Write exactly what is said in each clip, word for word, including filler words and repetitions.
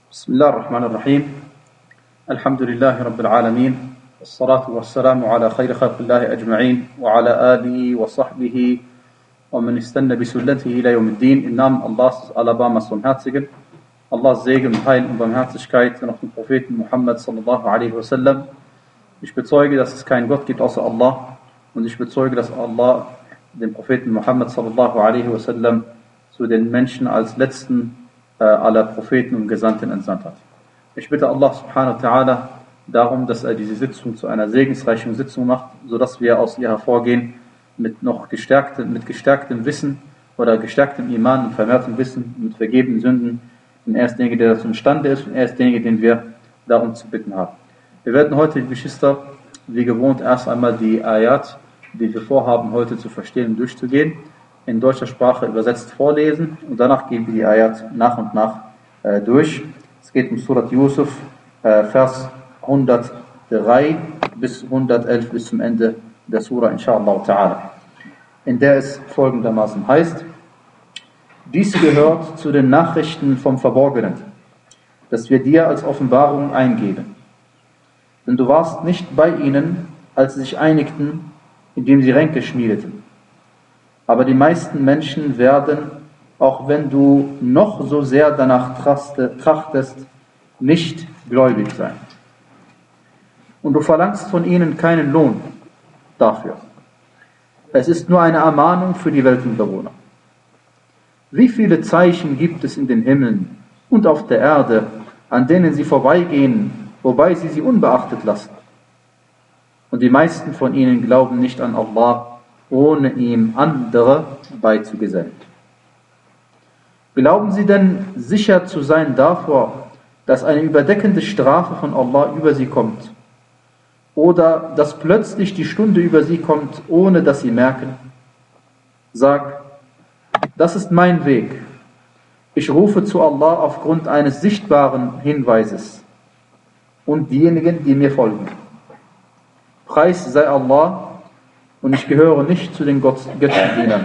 بسم الله الرحمن الرحيم الحمد لله رب العالمين والصلاة والسلام على خير خلق الله أجمعين وعلى آله وصحبه ومن استنى بسنته إلى يوم الدين. Im Namen Allahs, Alabamas Barmherzigen, Allahs Segen, Heil und Barmherzigkeit und auf den Propheten Muhammad sallallahu alaihi wasallam. Ich bezeuge, dass es keinen Gott gibt außer Allah, und ich bezeuge, dass Allah den Propheten Muhammad sallallahu alaihi wasallam zu den Menschen als letzten äh, aller Propheten und Gesandten entsandt hat. Ich bitte Allah subhanahu wa ta'ala darum, dass er diese Sitzung zu einer segensreichen Sitzung macht, sodass wir aus ihr hervorgehen mit noch gestärktem, mit gestärktem Wissen oder gestärktem Iman und vermehrtem Wissen, mit vergebenen Sünden, in erster Linie, der dazu imstande ist, und in erster Linie, den wir darum zu bitten haben. Wir werden heute, Geschwister, wie gewohnt erst einmal die Ayat, die wir vorhaben, heute zu verstehen und durchzugehen, in deutscher Sprache übersetzt vorlesen, und danach gehen wir die Ayat nach und nach äh, durch. Es geht um Surat Yusuf, äh, Vers hundertdrei bis hundertelf, bis zum Ende der Surah, inshallah ta'ala, in der es folgendermaßen heißt: Dies gehört zu den Nachrichten vom Verborgenen, das wir dir als Offenbarung eingeben. Denn du warst nicht bei ihnen, als sie sich einigten, indem sie Ränke schmiedeten. Aber die meisten Menschen werden, auch wenn du noch so sehr danach trachtest, nicht gläubig sein. Und du verlangst von ihnen keinen Lohn dafür. Es ist nur eine Ermahnung für die Weltenbewohner. Wie viele Zeichen gibt es in den Himmeln und auf der Erde, an denen sie vorbeigehen, wobei sie sie unbeachtet lassen? Und die meisten von ihnen glauben nicht an Allah, ohne ihm andere beizugesellen. Glauben sie denn sicher zu sein davor, dass eine überdeckende Strafe von Allah über sie kommt? Oder dass plötzlich die Stunde über sie kommt, ohne dass sie merken? Sag, das ist mein Weg. Ich rufe zu Allah aufgrund eines sichtbaren Hinweises und diejenigen, die mir folgen. Preis sei Allah, und ich gehöre nicht zu den Götzendienern.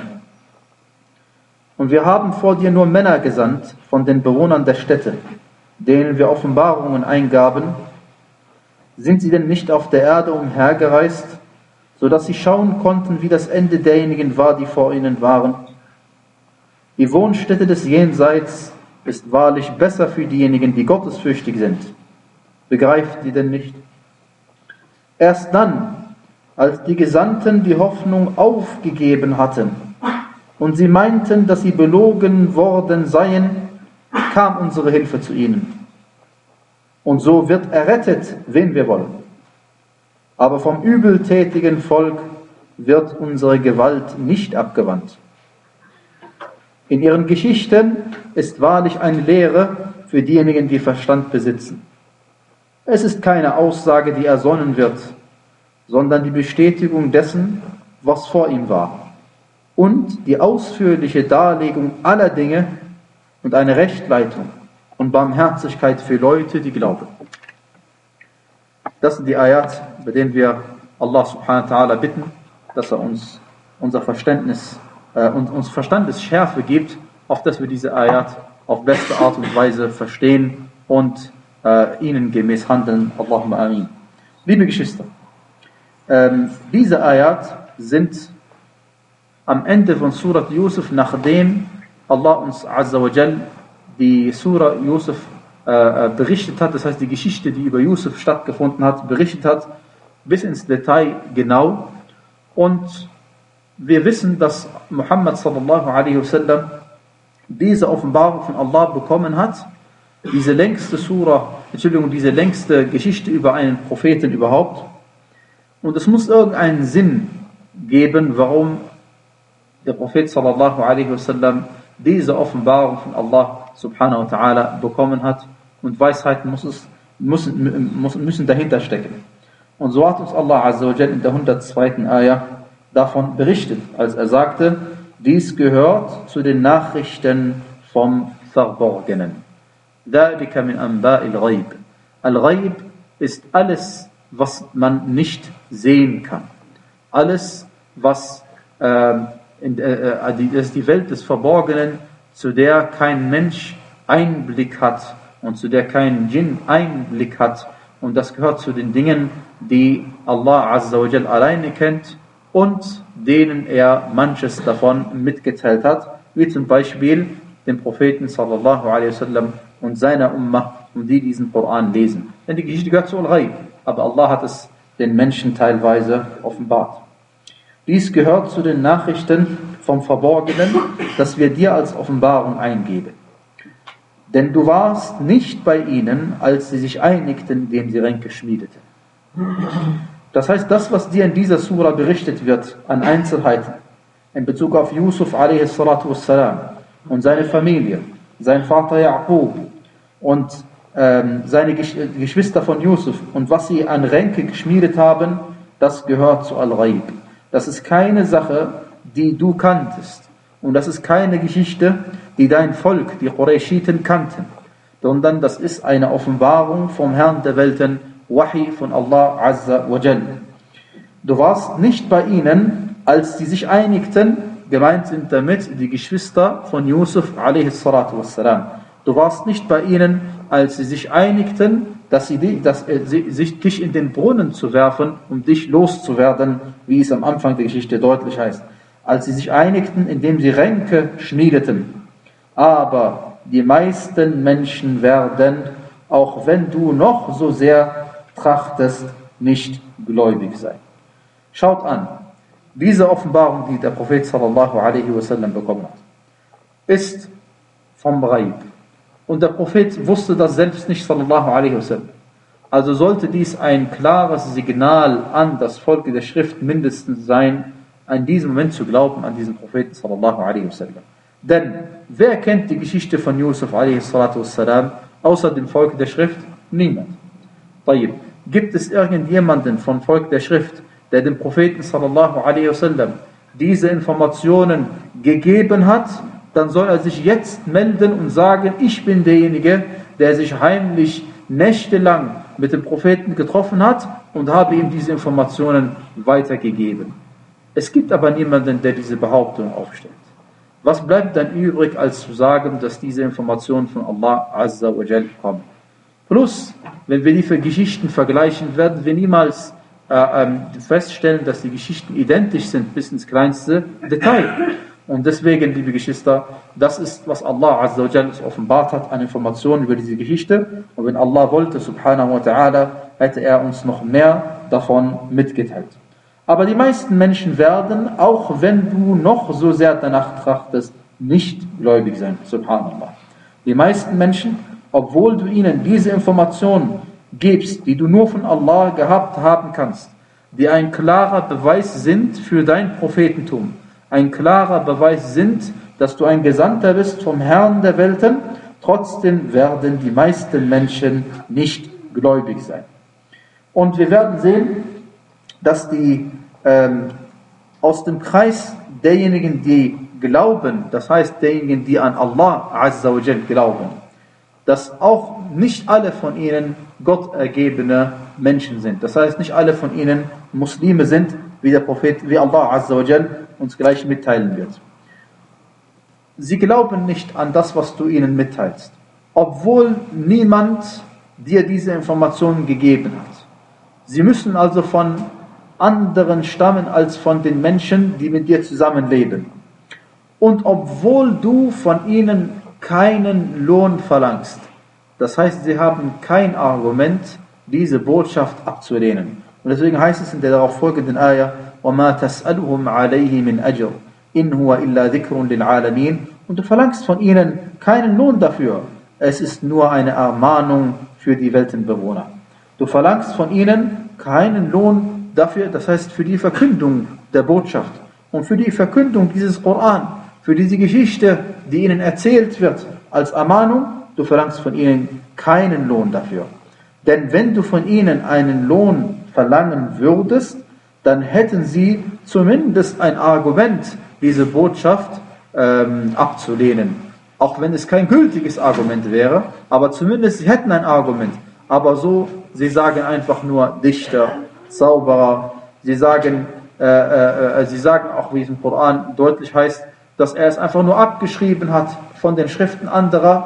Und wir haben vor dir nur Männer gesandt von den Bewohnern der Städte, denen wir Offenbarungen eingaben. Sind sie denn nicht auf der Erde umhergereist, sodass sie schauen konnten, wie das Ende derjenigen war, die vor ihnen waren? Die Wohnstätte des Jenseits ist wahrlich besser für diejenigen, die gottesfürchtig sind. Begreift ihr denn nicht? Erst dann, als die Gesandten die Hoffnung aufgegeben hatten und sie meinten, dass sie belogen worden seien, kam unsere Hilfe zu ihnen. Und so wird errettet, wen wir wollen. Aber vom übeltätigen Volk wird unsere Gewalt nicht abgewandt. In ihren Geschichten ist wahrlich eine Lehre für diejenigen, die Verstand besitzen. Es ist keine Aussage, die ersonnen wird, sondern die Bestätigung dessen, was vor ihm war, und die ausführliche Darlegung aller Dinge und eine Rechtleitung und Barmherzigkeit für Leute, die glauben. Das sind die Ayat, bei denen wir Allah subhanahu wa ta'ala bitten, dass er uns unser Verständnis äh, und uns Verstandesschärfe gibt, auf dass wir diese Ayat auf beste Art und Weise verstehen und äh, ihnen gemäß handeln. Allahumma amin. Liebe Geschwister, Ähm, diese Ayat sind am Ende von Surat Yusuf, nachdem Allah uns Azza wa Jal die Surah Yusuf äh, berichtet hat, das heißt die Geschichte, die über Yusuf stattgefunden hat, berichtet hat, bis ins Detail genau. Und wir wissen, dass Muhammad sallallahu alaihi wasallam diese Offenbarung von Allah bekommen hat, diese längste Surah, Entschuldigung, diese längste Geschichte über einen Propheten überhaupt. Und es muss irgendeinen Sinn geben, warum der Prophet sallallahu alaihi wasallam diese Offenbarung von Allah subhanahu wa ta'ala bekommen hat, und Weisheiten muss es, müssen, müssen dahinter stecken. Und so hat uns Allah azza wa jal in der hundertzweiten Ayah davon berichtet, als er sagte, dies gehört zu den Nachrichten vom Verborgenen. ذَلِكَ مِنْ أَنْبَاءِ الْغَيْبِ. Al-Ghaib ist alles, was man nicht sehen kann. Alles, was äh, in, äh, die, das ist die Welt des Verborgenen, zu der kein Mensch Einblick hat und zu der kein Djinn Einblick hat. Und das gehört zu den Dingen, die Allah Azza wa Jal alleine kennt und denen er manches davon mitgeteilt hat, wie zum Beispiel den Propheten sallallahu alaihi wasallam und seiner Ummah, um die diesen Koran lesen. Denn die Geschichte gehört zu Al-Ghaib, aber Allah hat es den Menschen teilweise offenbart. Dies gehört zu den Nachrichten vom Verborgenen, das wir dir als Offenbarung eingeben. Denn du warst nicht bei ihnen, als sie sich einigten, indem sie Ränke schmiedeten. Das heißt, das, was dir in dieser Sura berichtet wird, an Einzelheiten, in Bezug auf Yusuf a s. und seine Familie, sein Vater Yaqub und ähm, seine Gesch- Geschwister von Yusuf und was sie an Ränke geschmiedet haben, das gehört zu Al-Ghaib. Das ist keine Sache, die du kanntest. Und das ist keine Geschichte, die dein Volk, die Qurayshiten, kannten. Sondern das ist eine Offenbarung vom Herrn der Welten, Wahi von Allah Azza wa Jal. Du warst nicht bei ihnen, als sie sich einigten, gemeint sind damit die Geschwister von Yusuf a s. Du warst nicht bei ihnen, als sie sich einigten, dass sie, dass sie sich dich in den Brunnen zu werfen, um dich loszuwerden, wie es am Anfang der Geschichte deutlich heißt. Als sie sich einigten, indem sie Ränke schmiedeten. Aber die meisten Menschen werden, auch wenn du noch so sehr trachtest, nicht gläubig sein. Schaut an, diese Offenbarung, die der Prophet sallallahu alaihi wasallam bekommen hat, ist vom Ghaib. Und der Prophet wusste das selbst nicht, sallallahu alaihi wasallam. Also sollte dies ein klares Signal an das Volk der Schrift mindestens sein, in diesem Moment zu glauben an diesen Propheten sallallahu alaihi wasallam. Denn wer kennt die Geschichte von Yusuf alaihi wassalam außer dem Volk der Schrift? Niemand. Tayyib. Gibt es irgendjemanden vom Volk der Schrift, der dem Propheten sallallahu alaihi wasallam diese Informationen gegeben hat, dann soll er sich jetzt melden und sagen, ich bin derjenige, der sich heimlich nächtelang mit dem Propheten getroffen hat und habe ihm diese Informationen weitergegeben. Es gibt aber niemanden, der diese Behauptung aufstellt. Was bleibt dann übrig, als zu sagen, dass diese Informationen von Allah Azza wa Jal kommen? Plus, wenn wir die Geschichten vergleichen, werden wir niemals äh, ähm, feststellen, dass die Geschichten identisch sind bis ins kleinste Detail. Und deswegen, liebe Geschwister, das ist, was Allah Azza wa Jal offenbart hat an Informationen über diese Geschichte. Und wenn Allah wollte, subhanahu wa ta'ala, hätte er uns noch mehr davon mitgeteilt. Aber die meisten Menschen werden, auch wenn du noch so sehr danach trachtest, nicht gläubig sein. Subhanallah. Die meisten Menschen, obwohl du ihnen diese Informationen gibst, die du nur von Allah gehabt haben kannst, die ein klarer Beweis sind für dein Prophetentum, ein klarer Beweis sind, dass du ein Gesandter bist vom Herrn der Welten, trotzdem werden die meisten Menschen nicht gläubig sein. Und wir werden sehen, dass die ähm, aus dem Kreis derjenigen, die glauben, das heißt derjenigen, die an Allah Azza wa Jal glauben, dass auch nicht alle von ihnen gottergebene Menschen sind. Das heißt, nicht alle von ihnen Muslime sind, wie der Prophet, wie Allah Azza wa Jal uns gleich mitteilen wird. Sie glauben nicht an das, was du ihnen mitteilst, obwohl niemand dir diese Informationen gegeben hat. Sie müssen also von anderen stammen als von den Menschen, die mit dir zusammenleben. Und obwohl du von ihnen keinen Lohn verlangst, das heißt, sie haben kein Argument, diese Botschaft abzulehnen. Und deswegen heißt es in der darauf folgenden Ayah, وَمَا تَسْأَلُهُمْ عَلَيْهِ مِنْ أَجْرٍ إِنْ هُوَ إِلَّا ذِكْرٌ لِلْعَالَمِينَ. Und du verlangst von ihnen keinen Lohn dafür. Es ist nur eine Ermahnung für die Weltenbewohner. Du verlangst von ihnen keinen Lohn dafür, das heißt für die Verkündung der Botschaft und für die Verkündung dieses Koran, für diese Geschichte, die ihnen erzählt wird als Ermahnung, du verlangst von ihnen keinen Lohn dafür. Denn wenn du von ihnen einen Lohn verlangen würdest, dann hätten sie zumindest ein Argument, diese Botschaft ähm, abzulehnen. Auch wenn es kein gültiges Argument wäre, aber zumindest sie hätten ein Argument. Aber so, sie sagen einfach nur Dichter, Zauberer, sie sagen, äh, äh, sie sagen auch, wie es im Koran deutlich heißt, dass er es einfach nur abgeschrieben hat von den Schriften anderer,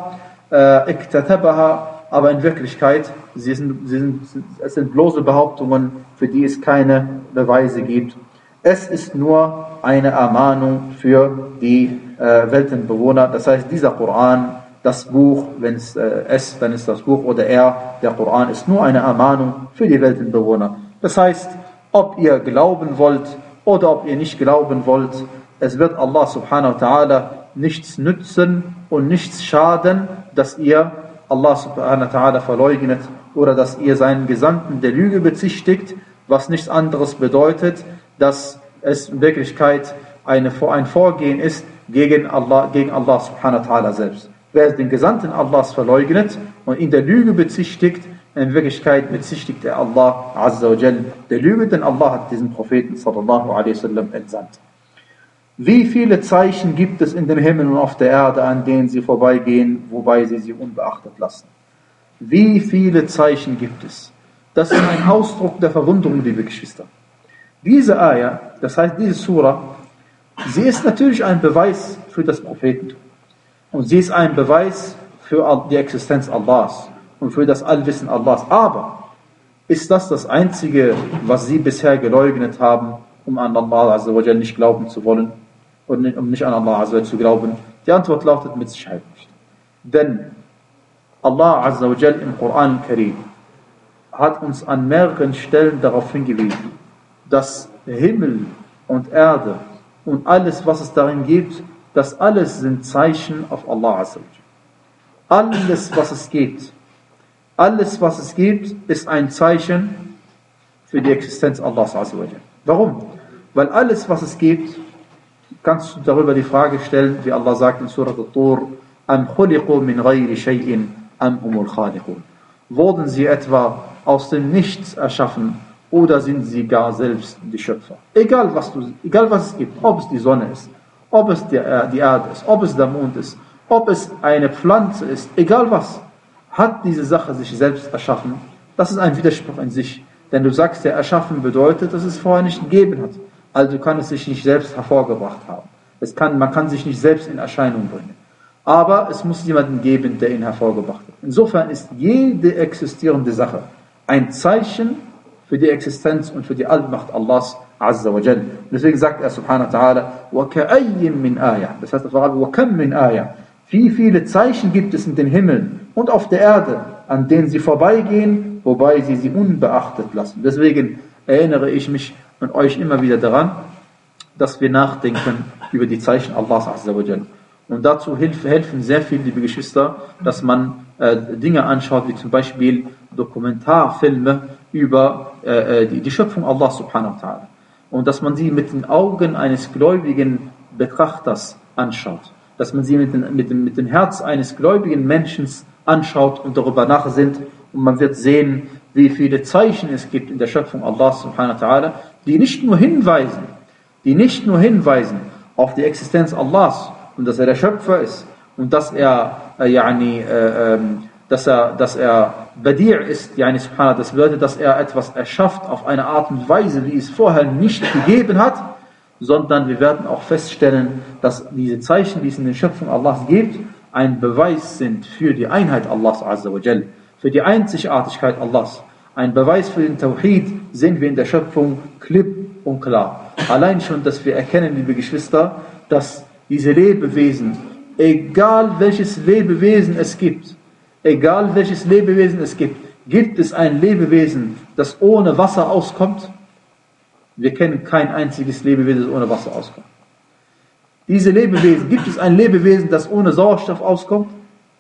äh, iktatabaha, aber in Wirklichkeit, sie sind, sie sind, es sind bloße Behauptungen, für die es keine Beweise gibt. Es ist nur eine Ermahnung für die äh, Weltenbewohner. Das heißt, dieser Koran, das Buch, wenn es äh, es, dann ist das Buch, oder er, der Koran, ist nur eine Ermahnung für die Weltenbewohner. Das heißt, ob ihr glauben wollt oder ob ihr nicht glauben wollt, es wird Allah subhanahu wa ta'ala nichts nützen und nichts schaden, dass ihr Allah subhanahu wa ta'ala verleugnet oder dass ihr seinen Gesandten der Lüge bezichtigt, was nichts anderes bedeutet, dass es in Wirklichkeit eine, ein Vorgehen ist gegen Allah, gegen Allah subhanahu wa ta'ala selbst. Wer den Gesandten Allahs verleugnet und ihn der Lüge bezichtigt, in Wirklichkeit bezichtigt er Allah azza wa jal der Lüge, denn Allah hat diesen Propheten sallallahu alaihi wasallam entsandt. Wie viele Zeichen gibt es in den Himmel und auf der Erde, an denen sie vorbeigehen, wobei sie sie unbeachtet lassen? Wie viele Zeichen gibt es? Das ist ein Ausdruck der Verwunderung, liebe Geschwister. Diese Ayah, das heißt diese Surah, sie ist natürlich ein Beweis für das Prophetentum. Und sie ist ein Beweis für die Existenz Allahs und für das Allwissen Allahs. Aber ist das das Einzige, was sie bisher geleugnet haben, um an Allah azza wa jal nicht glauben zu wollen? Und um nicht an Allah azza wa jal zu glauben? Die Antwort lautet mit Sicherheit nicht. Denn Allah azza wa jal im Koran Karim hat uns an mehreren Stellen darauf hingewiesen, dass Himmel und Erde und alles, was es darin gibt, das alles sind Zeichen auf Allah azza wa jal. Alles, was es gibt, alles, was es gibt, ist ein Zeichen für die Existenz Allahs azza wa jal. Warum? Weil alles, was es gibt, kannst du darüber die Frage stellen, wie Allah sagt in Surah At-Tur, Am khuliqu min ghayri shay'in am humul khaliqun. Wurden sie etwa aus dem Nichts erschaffen oder sind sie gar selbst die Schöpfer? Egal was, du, egal was es gibt, ob es die Sonne ist, ob es die, äh, die Erde ist, ob es der Mond ist, ob es eine Pflanze ist, egal was, hat diese Sache sich selbst erschaffen. Das ist ein Widerspruch in sich. Denn du sagst ja, erschaffen bedeutet, dass es vorher nicht gegeben hat. Also kann es sich nicht selbst hervorgebracht haben. Es kann, man kann sich nicht selbst in Erscheinung bringen. Aber es muss jemanden geben, der ihn hervorgebracht hat. Insofern ist jede existierende Sache ein Zeichen für die Existenz und für die Allmacht Allahs azza wa jal. Deswegen sagt er subhanahu wa ta'ala, وَكَأَيٍّ مِّنْ آيَةٍ. Das heißt auf Arabisch, وَكَمْ مِّنْ آيَةٍ. Wie viele Zeichen gibt es in den Himmeln und auf der Erde, an denen sie vorbeigehen, wobei sie sie unbeachtet lassen. Deswegen erinnere ich mich und euch immer wieder daran, dass wir nachdenken über die Zeichen Allahs azza wa jal. Und dazu helfen sehr viele, liebe Geschwister, dass man äh, Dinge anschaut, wie zum Beispiel Dokumentarfilme über äh, die, die Schöpfung Allah subhanahu wa ta'ala. Und dass man sie mit den Augen eines gläubigen Betrachters anschaut. Dass man sie mit, den, mit, dem, mit dem Herz eines gläubigen Menschen anschaut und darüber nachsinnt. Und man wird sehen, wie viele Zeichen es gibt in der Schöpfung Allah subhanahu wa ta'ala, die nicht nur hinweisen, die nicht nur hinweisen auf die Existenz Allahs, und dass er der Schöpfer ist und dass er äh, yani, äh, äh, dass er dass er Badi' ist, yani subhanallah, das bedeutet, dass er etwas erschafft auf eine Art und Weise, wie es vorher nicht gegeben hat, sondern wir werden auch feststellen, dass diese Zeichen, die es in der Schöpfung Allahs gibt, ein Beweis sind für die Einheit Allahs azza wa jal, für die Einzigartigkeit Allahs. Ein Beweis für den Tawhid sehen wir in der Schöpfung klipp und klar. Allein schon, dass wir erkennen, liebe Geschwister, dass diese Lebewesen, egal welches Lebewesen es gibt, egal welches Lebewesen es gibt, gibt es ein Lebewesen, das ohne Wasser auskommt? Wir kennen kein einziges Lebewesen, das ohne Wasser auskommt. Diese Lebewesen, gibt es ein Lebewesen, das ohne Sauerstoff auskommt?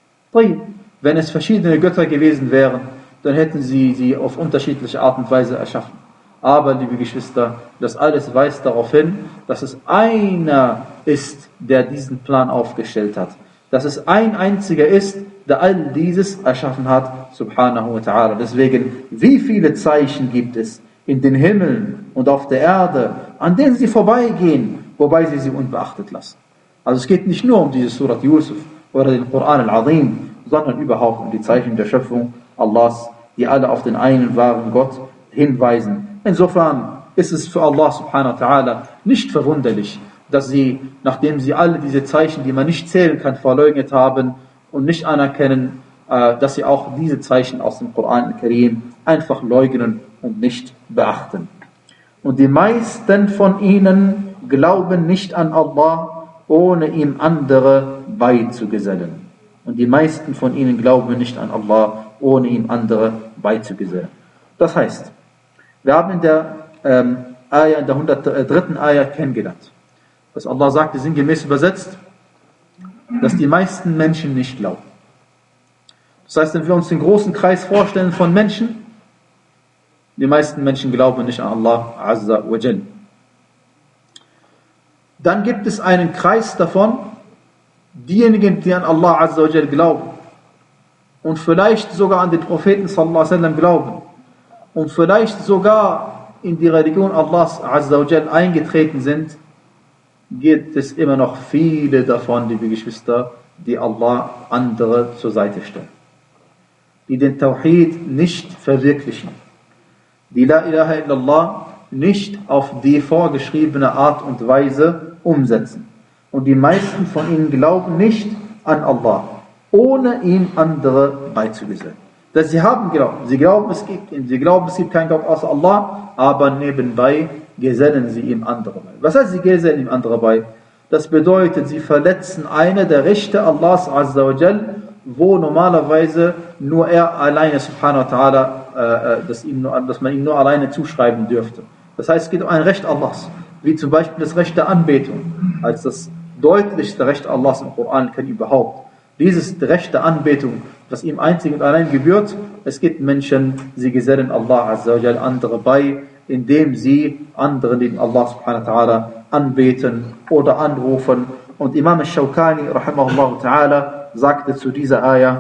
Wenn es verschiedene Götter gewesen wären, dann hätten sie sie auf unterschiedliche Art und Weise erschaffen. Aber, liebe Geschwister, das alles weist darauf hin, dass es einer ist, der diesen Plan aufgestellt hat. Dass es ein einziger ist, der all dieses erschaffen hat, subhanahu wa ta'ala. Deswegen, wie viele Zeichen gibt es in den Himmeln und auf der Erde, an denen sie vorbeigehen, wobei sie sie unbeachtet lassen. Also es geht nicht nur um diese Surat Yusuf oder den Koran al-Azim, sondern überhaupt um die Zeichen der Schöpfung Allahs, die alle auf den einen wahren Gott hinweisen. Insofern ist es für Allah subhanahu wa ta'ala nicht verwunderlich, dass sie, nachdem sie alle diese Zeichen, die man nicht zählen kann, verleugnet haben, und nicht anerkennen, dass sie auch diese Zeichen aus dem Koran al-Karim einfach leugnen und nicht beachten. Und die meisten von ihnen glauben nicht an Allah, ohne ihm andere beizugesellen. Und die meisten von ihnen glauben nicht an Allah, ohne ihm andere beizugesellen. Das heißt, wir haben in der ähm, Ayah, in der hundertdritten Ayah kennengelernt, dass Allah sagte, sinngemäß übersetzt, dass die meisten Menschen nicht glauben. Das heißt, wenn wir uns den großen Kreis vorstellen von Menschen, die meisten Menschen glauben nicht an Allah Azza wa Jal. Dann gibt es einen Kreis davon, diejenigen, die an Allah Azza wa Jal glauben und vielleicht sogar an den Propheten sallallahu alaihi wasallam glauben und vielleicht sogar in die Religion Allahs Azza wa Jal eingetreten sind, gibt es immer noch viele davon, liebe Geschwister, die Allah andere zur Seite stellen, die den Tawhid nicht verwirklichen, die La ilaha illallah nicht auf die vorgeschriebene Art und Weise umsetzen. Und die meisten von ihnen glauben nicht an Allah, ohne ihm andere beizugesellen. Dass sie haben Glauben, sie glauben, es gibt ihn, sie glauben, es gibt keinen Gott außer Allah, aber nebenbei gesellen sie ihm andere bei. Was heißt, sie gesellen ihm andere bei? Das bedeutet, sie verletzen eine der Rechte Allahs Azza wa Jal, wo normalerweise nur er alleine, subhanahu wa ta'ala, äh, dass, ihm nur, dass man ihm nur alleine zuschreiben dürfte. Das heißt, es geht um ein Recht Allahs, wie zum Beispiel das Recht der Anbetung, als das deutlichste Recht Allahs im Koran kann überhaupt. Dieses Recht der Anbetung, das ihm einzig und allein gebührt, es gibt Menschen, sie gesellen Allah Azza wa Jal andere bei, indem sie andere neben Allah subhanahu wa ta'ala anbeten oder anrufen. Und Imam al-Shawkani rahimahullah ta'ala sagte zu dieser Ayah,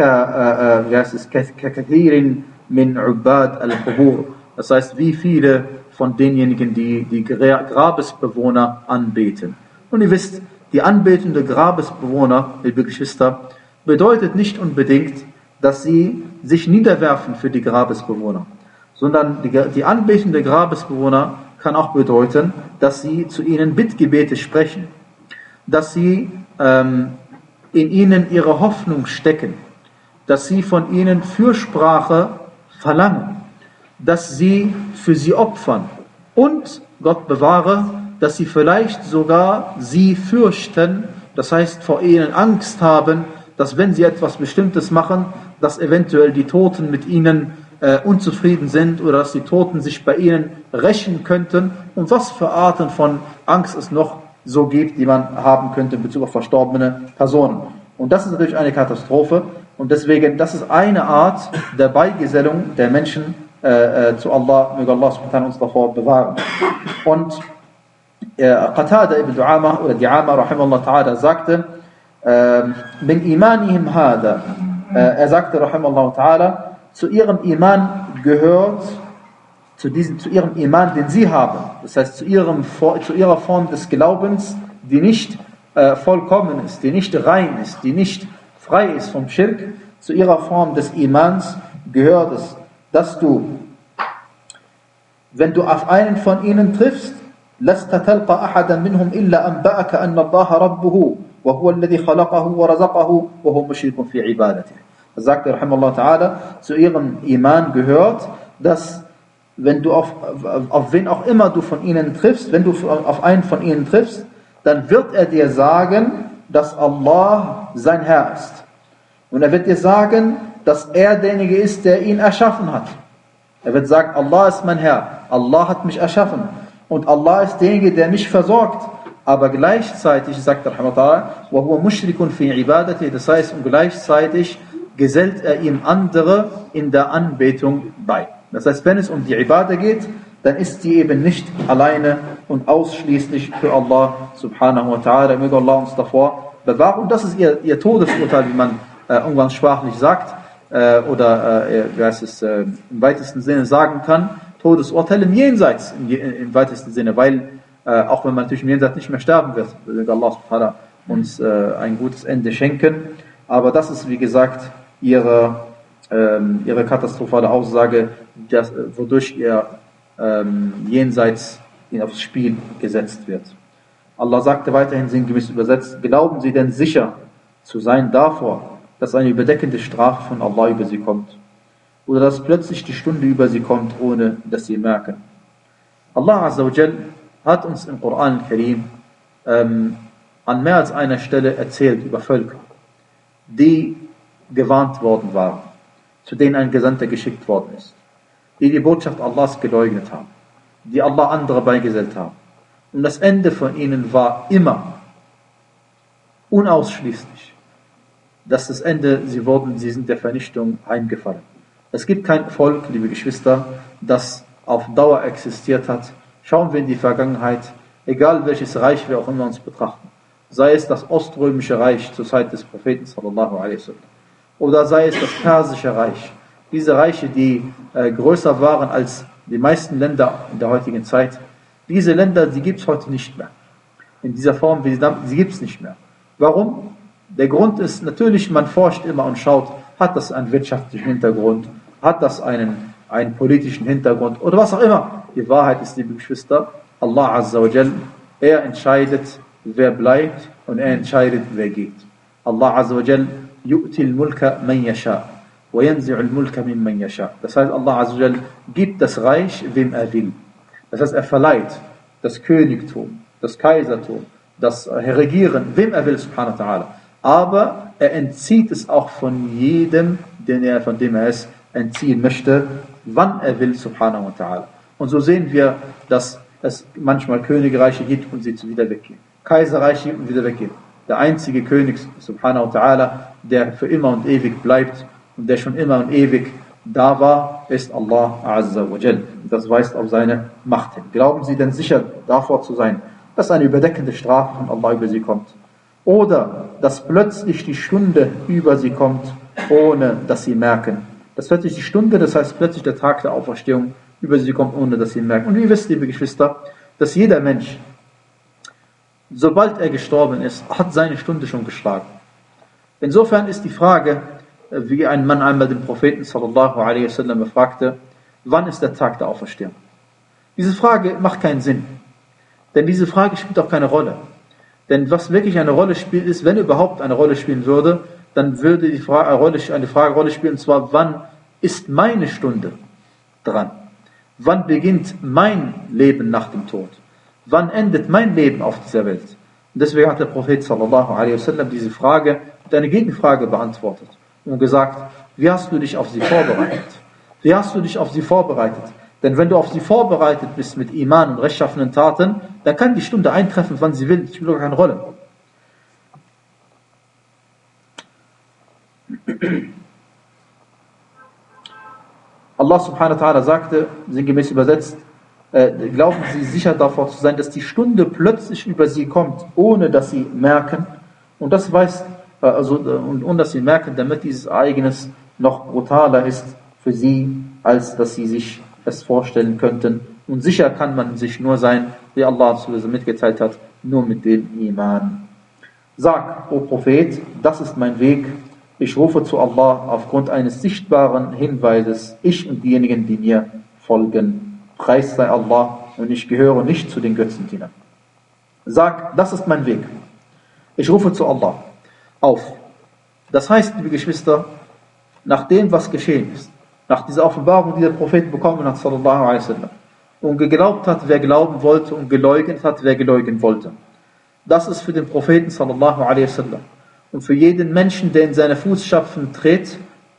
kathirin min ubad al-qubur. Das heißt, wie viele von denjenigen, die die Grabesbewohner anbeten. Und ihr wisst, die Anbetung der Grabesbewohner, liebe Geschwister, bedeutet nicht unbedingt, dass sie sich niederwerfen für die Grabesbewohner, sondern die, die Anbetung der Grabesbewohner kann auch bedeuten, dass sie zu ihnen Bittgebete sprechen, dass sie ähm, in ihnen ihre Hoffnung stecken, dass sie von ihnen Fürsprache verlangen, dass sie für sie opfern und, Gott bewahre, dass sie vielleicht sogar sie fürchten, das heißt vor ihnen Angst haben, dass wenn sie etwas Bestimmtes machen, dass eventuell die Toten mit ihnen äh, unzufrieden sind oder dass die Toten sich bei ihnen rächen könnten und was für Arten von Angst es noch so gibt, die man haben könnte in Bezug auf verstorbene Personen. Und das ist natürlich eine Katastrophe und deswegen, das ist eine Art der Beigesellung der Menschen äh, äh, zu Allah, möge Allah subhanahu wa ta'ala uns davor bewahren. Und äh, Qatada ibn Du'ama oder Di'ama rahimahullah ta'ala sagte, äh, min imanihim hada, äh, er sagte rahimahullah ta'ala, zu ihrem Iman gehört, zu diesem, zu ihrem Iman, den sie haben, das heißt zu, ihrem, zu ihrer Form des Glaubens, die nicht äh, vollkommen ist, die nicht rein ist, die nicht frei ist vom Schirk, zu ihrer Form des Imans gehört es, dass du, wenn du auf einen von ihnen triffst, لست تلقى أحدا منهم إلا أنبأك أن الله ربه وهو الذي خلقه ورزقه وهو مشرك في عبادته. Er sagte, rahimahullah ta'ala, zu ihrem Iman gehört, dass wenn du auf, auf, auf wen auch immer du von ihnen triffst, wenn du auf einen von ihnen triffst, dann wird er dir sagen, dass Allah sein Herr ist. Und er wird dir sagen, dass er derjenige ist, der ihn erschaffen hat. Er wird sagen, Allah ist mein Herr, Allah hat mich erschaffen. Und Allah ist derjenige, der mich versorgt. Aber gleichzeitig, sagt er, وَهُوَ مُشْرِكٌ فِي عِبَادَتِهِ, das heißt, und gleichzeitig gesellt er ihm andere in der Anbetung bei. Das heißt, wenn es um die Ibadah geht, dann ist die eben nicht alleine und ausschließlich für Allah subhanahu wa ta'ala. Möge Allah uns davor bewahren. Und das ist ihr, ihr Todesurteil, wie man äh, umgangssprachlich sagt, äh, oder äh, wie heißt es, äh, im weitesten Sinne sagen kann, Todesurteil im Jenseits, im, im weitesten Sinne, weil äh, auch wenn man natürlich im Jenseits nicht mehr sterben wird, möge Allah subhanahu wa ta'ala uns äh, ein gutes Ende schenken. Aber das ist, wie gesagt, ihre, ähm, ihre katastrophale Aussage, dass, wodurch ihr ähm, Jenseits in aufs Spiel gesetzt wird. Allah sagte weiterhin sinngemäß übersetzt, glauben Sie denn sicher zu sein davor, dass eine überdeckende Strafe von Allah über sie kommt. Oder dass plötzlich die Stunde über sie kommt, ohne dass sie merken. Allah Azza wa Jal hat uns im Koran al-Karim ähm, an mehr als einer Stelle erzählt über Völker, die gewarnt worden waren, zu denen ein Gesandter geschickt worden ist, die die Botschaft Allahs geleugnet haben, die Allah andere beigesellt haben. Und das Ende von ihnen war immer, unausschließlich, dass das Ende, sie wurden, sie sind der Vernichtung heimgefallen. Es gibt kein Volk, liebe Geschwister, das auf Dauer existiert hat. Schauen wir in die Vergangenheit, egal welches Reich wir auch immer uns betrachten, sei es das Oströmische Reich zur Zeit des Propheten sallallahu alaihi wasallam, oder sei es das Persische Reich, diese Reiche, die äh, größer waren als die meisten Länder in der heutigen Zeit, diese Länder, die gibt es heute nicht mehr. In dieser Form, wie sie, sie gibt es nicht mehr. Warum? Der Grund ist, natürlich, man forscht immer und schaut, hat das einen wirtschaftlichen Hintergrund, hat das einen, einen politischen Hintergrund oder was auch immer. Die Wahrheit ist, liebe Geschwister, Allah Azza wa Jal, er entscheidet, wer bleibt und er entscheidet, wer geht. Allah Azza wa Jal, yu'ti al-mulka man yasha wa yanzi'u al-mulka mimman yasha. Das heißt, Allah Azza wa Jal gibt das Reich, wem er will. Das heißt, er verleiht das Königtum, das Kaisertum, das Regieren, wem er will, subhanahu wa ta'ala. Aber er entzieht es auch von jedem, den er, von dem er es entziehen möchte, wann er will, subhanahu wa ta'ala. Und so sehen wir, dass es manchmal Königreiche gibt und sie wieder weggehen. Kaiserreiche gibt und wieder weggehen. Der einzige König, subhanahu wa ta'ala, der für immer und ewig bleibt und der schon immer und ewig da war, ist Allah Azza wa Jal. Das weist auf seine Macht hin. Glauben Sie denn sicher davor zu sein, dass eine überdeckende Strafe von Allah über sie kommt? Oder dass plötzlich die Stunde über sie kommt, ohne dass sie merken? Dass plötzlich die Stunde, das heißt plötzlich der Tag der Auferstehung, über sie kommt, ohne dass sie merken. Und ihr wisst, liebe Geschwister, dass jeder Mensch, sobald er gestorben ist, hat seine Stunde schon geschlagen. Insofern ist die Frage, wie ein Mann einmal den Propheten sallallahu alaihi wasallam befragte, wann ist der Tag der Auferstehung? Diese Frage macht keinen Sinn. Denn diese Frage spielt auch keine Rolle. Denn was wirklich eine Rolle spielt, ist, wenn überhaupt eine Rolle spielen würde, dann würde die Frage, eine, Rolle, eine Frage Rolle spielen, und zwar, wann ist meine Stunde dran? Wann beginnt mein Leben nach dem Tod? Wann endet mein Leben auf dieser Welt? Und deswegen hat der Prophet sallallahu alaihi wasallam diese Frage mit einer Gegenfrage beantwortet und gesagt, wie hast du dich auf sie vorbereitet? Wie hast du dich auf sie vorbereitet? Denn wenn du auf sie vorbereitet bist mit Iman und rechtschaffenen Taten, dann kann die Stunde eintreffen, wann sie will. Das spielt doch keine Rolle. Allah subhanahu wa ta'ala sagte, sinngemäß übersetzt, äh, glauben Sie sicher davor zu sein, dass die Stunde plötzlich über sie kommt, ohne dass sie merken. Und das weiß, äh, also, und, und dass sie merken, damit dieses Ereignis noch brutaler ist für sie, als dass sie sich es vorstellen könnten. Und sicher kann man sich nur sein, wie Allah mitgeteilt hat, nur mit dem Iman. Sag, o Prophet, das ist mein Weg. Ich rufe zu Allah aufgrund eines sichtbaren Hinweises, ich und diejenigen, die mir folgen. Preis sei Allah, und ich gehöre nicht zu den Götzendienern. Sag, das ist mein Weg. Ich rufe zu Allah auf. Das heißt, liebe Geschwister, nach dem, was geschehen ist, nach dieser Offenbarung, die der Prophet bekommen hat, sallallahu alaihi wasallam, und geglaubt hat, wer glauben wollte, und geleugnet hat, wer geleugnen wollte. Das ist für den Propheten, sallallahu alaihi wasallam, und für jeden Menschen, der in seine Fußstapfen tritt,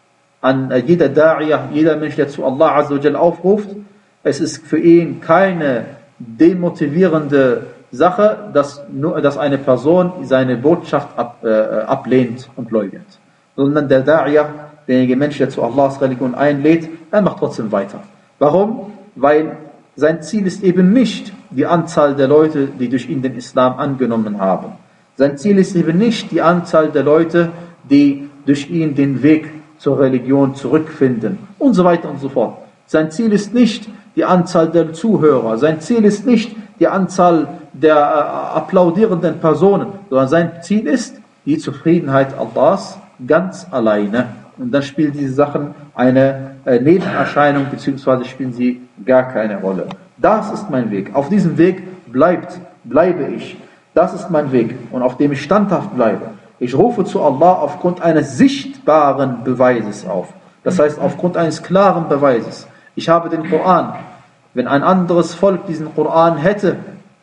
an jeder Da'iyah, jeder Mensch, der zu Allah Azza wa Jal aufruft, es ist für ihn keine demotivierende Sache, dass, nur, dass eine Person seine Botschaft ab, äh, ablehnt und leugnet. Sondern der Da'iyah, derjenige Mensch, der zu Allahs Religion einlädt, er macht trotzdem weiter. Warum? Weil sein Ziel ist eben nicht die Anzahl der Leute, die durch ihn den Islam angenommen haben. Sein Ziel ist eben nicht die Anzahl der Leute, die durch ihn den Weg zur Religion zurückfinden und so weiter und so fort. Sein Ziel ist nicht die Anzahl der Zuhörer, sein Ziel ist nicht die Anzahl der äh, applaudierenden Personen, sondern sein Ziel ist die Zufriedenheit Allahs ganz alleine. Und dann spielen diese Sachen eine äh, Nebenerscheinung, beziehungsweise spielen sie gar keine Rolle. Das ist mein Weg. Auf diesem Weg bleibt, bleibe ich. Das ist mein Weg, und auf dem ich standhaft bleibe. Ich rufe zu Allah aufgrund eines sichtbaren Beweises auf. Das heißt, aufgrund eines klaren Beweises. Ich habe den Koran. Wenn ein anderes Volk diesen Koran hätte,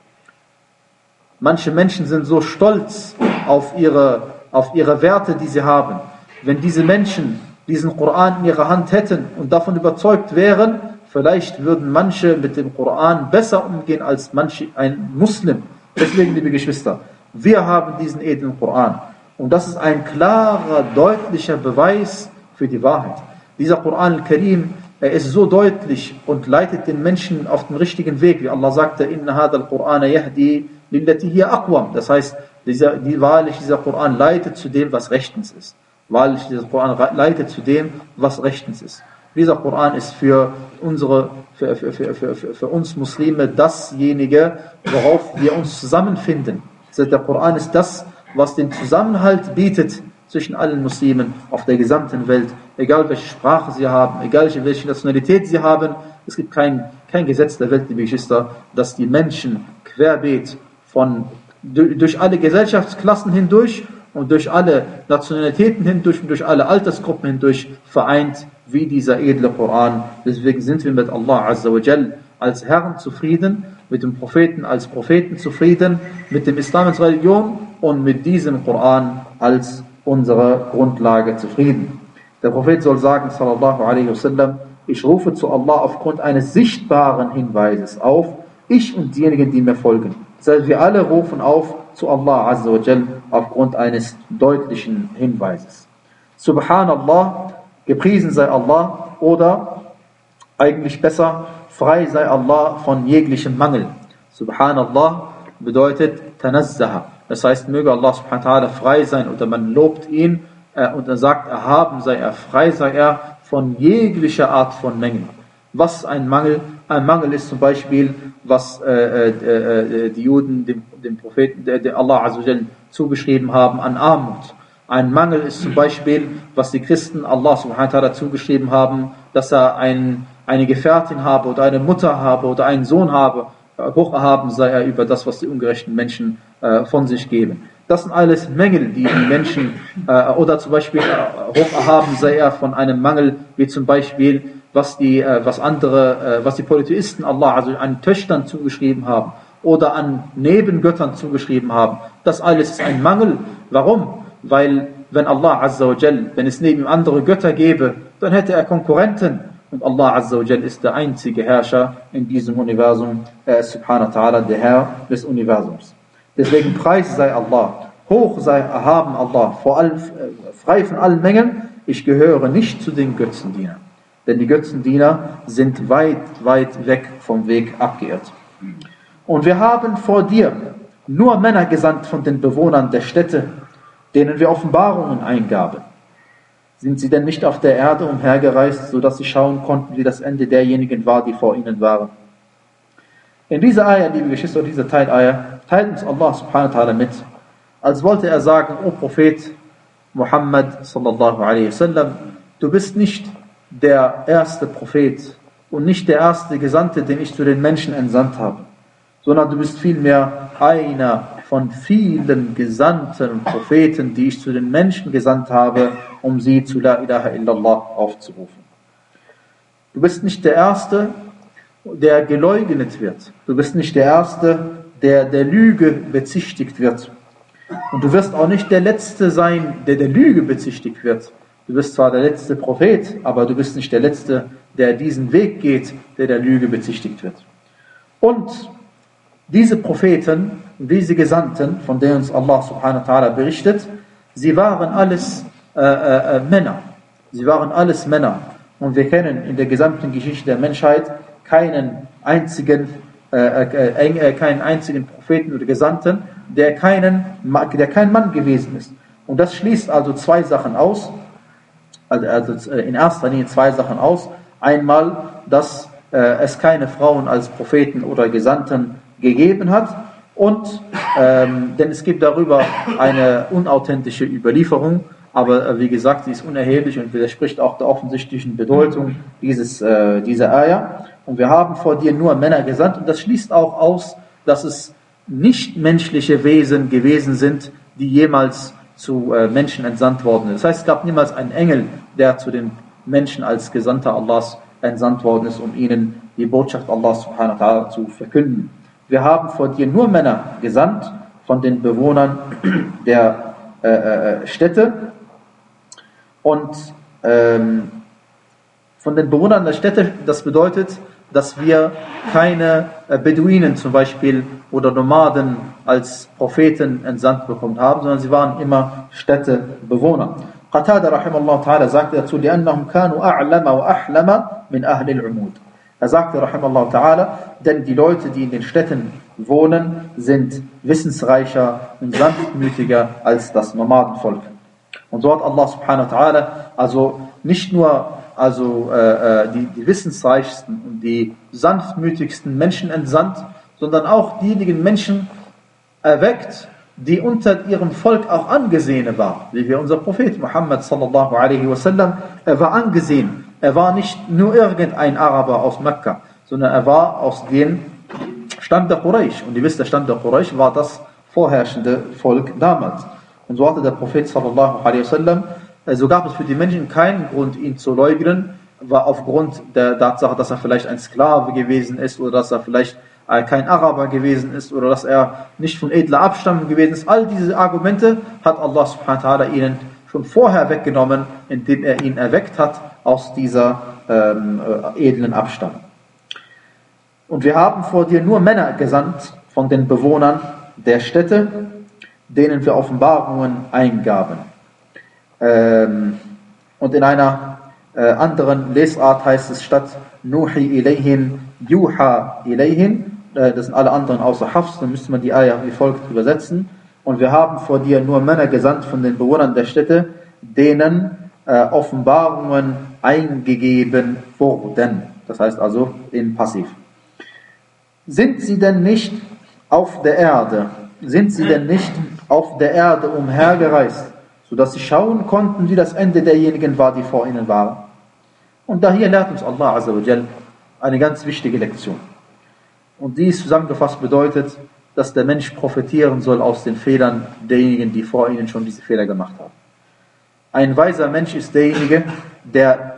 manche Menschen sind so stolz auf ihre, auf ihre Werte, die sie haben. Wenn diese Menschen diesen Koran in ihrer Hand hätten und davon überzeugt wären, vielleicht würden manche mit dem Koran besser umgehen als manche ein Muslim. Deswegen, liebe Geschwister, wir haben diesen edlen Koran. Und das ist ein klarer, deutlicher Beweis für die Wahrheit. Dieser Koran al-Karim, er ist so deutlich und leitet den Menschen auf den richtigen Weg. Wie Allah sagte, Inna hada al-Qur'ana yahdi lillati hiya aqwam. Das heißt, dieser, die, wahrlich dieser Koran leitet zu dem, was rechtens ist. Wahrlich dieser Koran leitet zu dem, was rechtens ist. Dieser Koran ist für unsere, für, für, für, für, für uns Muslime dasjenige, worauf wir uns zusammenfinden. Das heißt, der Koran ist das, was den Zusammenhalt bietet zwischen allen Muslimen auf der gesamten Welt, egal welche Sprache sie haben, egal welche Nationalität sie haben. Es gibt kein, kein Gesetz der Welt, liebe Geschwister, dass die Menschen querbeet von, durch alle Gesellschaftsklassen hindurch und durch alle Nationalitäten hindurch und durch alle Altersgruppen hindurch vereint, wie dieser edle Koran. Deswegen sind wir mit Allah Azza wa Jal als Herrn zufrieden, mit dem Propheten als Propheten zufrieden, mit dem Islam als Religion und mit diesem Koran als unsere Grundlage zufrieden. Der Prophet soll sagen, sallallahu alaihi wasallam, ich rufe zu Allah aufgrund eines sichtbaren Hinweises auf, ich und diejenigen, die mir folgen. Das heißt, wir alle rufen auf zu Allah Azza wa Jal aufgrund eines deutlichen Hinweises. Subhanallah, gepriesen sei Allah, oder eigentlich besser, frei sei Allah von jeglichem Mangel. Subhanallah bedeutet Tanazzaha. Das heißt, möge Allah subhanahu wa ta'ala frei sein, oder man lobt ihn äh, und er sagt, erhaben sei er, frei sei er von jeglicher Art von Mängeln. Was ist ein Mangel? Ein Mangel ist zum Beispiel, was äh, äh, die Juden dem, dem Propheten, der, der Allah Azza wa Jal zugeschrieben haben an Armut. Ein Mangel ist zum Beispiel, was die Christen Allah subhanahu wa ta'ala zugeschrieben haben, dass er ein, eine Gefährtin habe oder eine Mutter habe oder einen Sohn habe. Hoch erhaben sei er über das, was die ungerechten Menschen äh, von sich geben. Das sind alles Mängel, die die Menschen, äh, oder zum Beispiel äh, hoch erhaben sei er von einem Mangel, wie zum Beispiel, was die, äh, was andere, äh, was die Polytheisten Allah also an Töchtern zugeschrieben haben oder an Nebengöttern zugeschrieben haben. Das alles ist ein Mangel. Warum? Weil, wenn Allah Azza wa Jal, wenn es neben ihm andere Götter gäbe, dann hätte er Konkurrenten. Und Allah Azza wa Jal ist der einzige Herrscher in diesem Universum, er ist subhanahu wa ta'ala der Herr des Universums. Deswegen preis sei Allah, hoch sei erhaben Allah, vor allem, äh, frei von allen Mängeln. Ich gehöre nicht zu den Götzendienern, denn die Götzendiener sind weit, weit weg vom Weg abgeirrt. Und wir haben vor dir nur Männer gesandt von den Bewohnern der Städte, denen wir Offenbarungen eingaben. Sind sie denn nicht auf der Erde umhergereist, sodass sie schauen konnten, wie das Ende derjenigen war, die vor ihnen waren? In dieser Ayah, liebe Geschwister, dieser Teil-Ayah, teilt uns Allah subhanahu wa ta'ala mit, als wollte er sagen, O Prophet Muhammad sallallahu alaihi wasallam, du bist nicht der erste Prophet und nicht der erste Gesandte, den ich zu den Menschen entsandt habe, sondern du bist vielmehr einer von vielen Gesandten und Propheten, die ich zu den Menschen gesandt habe, um sie zu La ilaha illallah aufzurufen. Du bist nicht der Erste, der geleugnet wird. Du bist nicht der Erste, der der Lüge bezichtigt wird. Und du wirst auch nicht der Letzte sein, der der Lüge bezichtigt wird. Du bist zwar der letzte Prophet, aber du bist nicht der Letzte, der diesen Weg geht, der der Lüge bezichtigt wird. Und diese Propheten, diese Gesandten, von denen uns Allah subhanahu wa ta'ala berichtet, sie waren alles äh, äh, Männer. Sie waren alles Männer. Und wir kennen in der gesamten Geschichte der Menschheit keinen einzigen, äh, äh, äh, keinen einzigen Propheten oder Gesandten, der, keinen, der kein Mann gewesen ist. Und das schließt also zwei Sachen aus, also, also in erster Linie zwei Sachen aus. Einmal, dass äh, es keine Frauen als Propheten oder Gesandten gegeben hat, und ähm, denn es gibt darüber eine unauthentische Überlieferung, aber äh, wie gesagt, sie ist unerheblich und widerspricht auch der offensichtlichen Bedeutung dieses, äh, dieser Ayah. Und wir haben vor dir nur Männer gesandt, und das schließt auch aus, dass es nicht menschliche Wesen gewesen sind, die jemals zu äh, Menschen entsandt worden ist. Das heißt, es gab niemals einen Engel, der zu den Menschen als Gesandter Allahs entsandt worden ist, um ihnen die Botschaft Allahs subhanahu wa ta'ala zu verkünden. Wir haben vor dir nur Männer gesandt von den Bewohnern der äh, äh, Städte und ähm, von den Bewohnern der Städte, das bedeutet, dass wir keine äh, Beduinen zum Beispiel oder Nomaden als Propheten entsandt bekommen haben, sondern sie waren immer Städtebewohner. Qatada rahimallahu ta'ala sagte dazu, لأنهم كانوا أعلم وأحلم من أهل العمود. Er sagte rahimallahu ta'ala, denn die Leute, die in den Städten wohnen, sind wissensreicher und sanftmütiger als das Nomadenvolk. Und so hat Allah subhanahu wa ta'ala also nicht nur also äh, die, die wissensreichsten und die sanftmütigsten Menschen entsandt, sondern auch diejenigen Menschen erweckt, die unter ihrem Volk auch angesehen waren, wie wir unser Prophet Muhammad sallallahu alaihi wasallam, er war angesehen, er war nicht nur irgendein Araber aus Mekka, sondern er war aus dem Stamm der Quraysh, und ihr wisst, der Stamm der Quraysh war das vorherrschende Volk damals. Und so hatte der Prophet sallallahu alaihi wasallam, so gab es für die Menschen keinen Grund, ihn zu leugnen, war aufgrund der Tatsache, dass er vielleicht ein Sklave gewesen ist oder dass er vielleicht kein Araber gewesen ist oder dass er nicht von edler Abstammung gewesen ist. All diese Argumente hat Allah subhanahu wa ta'ala ihnen schon vorher weggenommen, indem er ihn erweckt hat aus dieser ähm, edlen Abstammung. Und wir haben vor dir nur Männer gesandt von den Bewohnern der Städte, denen wir Offenbarungen eingaben. Und in einer äh, anderen Lesart heißt es statt Nuhi ilayhin, Yuha ilayhin, äh, das sind alle anderen außer Hafs, dann müsste man die Ayah wie folgt übersetzen. Und wir haben vor dir nur Männer gesandt von den Bewohnern der Städte, denen äh, Offenbarungen eingegeben wurden. Das heißt also in Passiv. Sind sie denn nicht auf der Erde, sind sie denn nicht auf der Erde umhergereist, sodass sie schauen konnten, wie das Ende derjenigen war, die vor ihnen waren. Und da hier lehrt uns Allah Azza wa Jal eine ganz wichtige Lektion. Und dies zusammengefasst bedeutet, dass der Mensch profitieren soll aus den Fehlern derjenigen, die vor ihnen schon diese Fehler gemacht haben. Ein weiser Mensch ist derjenige, der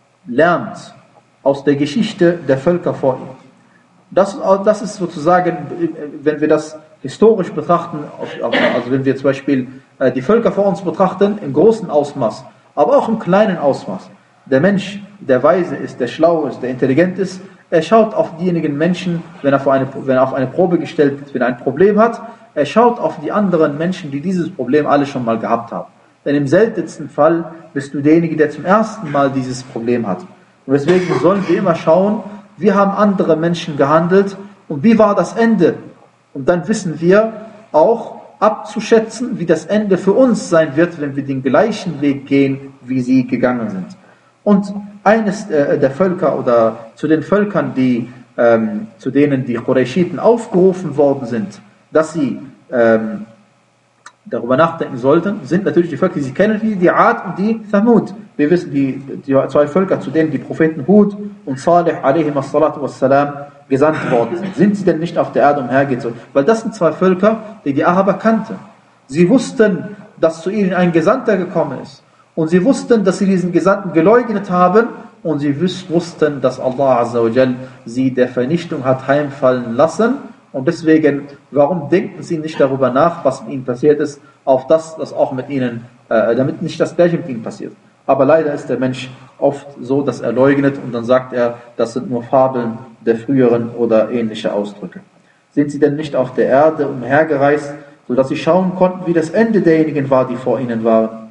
lernt aus der Geschichte der Völker vor ihm. Das, das ist sozusagen, wenn wir das historisch betrachten, also wenn wir zum Beispiel die Völker vor uns betrachten, im großen Ausmaß, aber auch im kleinen Ausmaß. Der Mensch, der weise ist, der schlau ist, der intelligent ist, er schaut auf diejenigen Menschen, wenn er, vor eine, wenn er auf eine Probe gestellt wird, wenn er ein Problem hat, er schaut auf die anderen Menschen, die dieses Problem alle schon mal gehabt haben. Denn im seltensten Fall bist du derjenige, der zum ersten Mal dieses Problem hat. Und deswegen sollen wir immer schauen, wie haben andere Menschen gehandelt und wie war das Ende? Und dann wissen wir auch abzuschätzen, wie das Ende für uns sein wird, wenn wir den gleichen Weg gehen, wie sie gegangen sind. Und eines äh, der Völker oder zu den Völkern, die, ähm, zu denen die Qurayshiten aufgerufen worden sind, dass sie ähm, darüber nachdenken sollten, sind natürlich die Völker, die sie kennen, wie die Ad und die Thamud. Wir wissen, die, die zwei Völker, zu denen die Propheten Hud und Salih alaihim as-salatu was-salam gesandt worden sind. Sind sie denn nicht auf der Erde umhergezogen? Weil das sind zwei Völker, die die Araber kannten. Sie wussten, dass zu ihnen ein Gesandter gekommen ist. Und sie wussten, dass sie diesen Gesandten geleugnet haben. Und sie wussten, dass Allah Azza wa Jal sie der Vernichtung hat heimfallen lassen. Und deswegen, warum denken sie nicht darüber nach, was mit ihnen passiert ist, auf das, was auch mit ihnen, äh, damit nicht das Gleiche mit ihnen passiert. Aber leider ist der Mensch oft so, dass er leugnet und dann sagt er, das sind nur Fabeln der früheren oder ähnliche Ausdrücke. Sind sie denn nicht auf der Erde umhergereist, sodass sie schauen konnten, wie das Ende derjenigen war, die vor ihnen waren?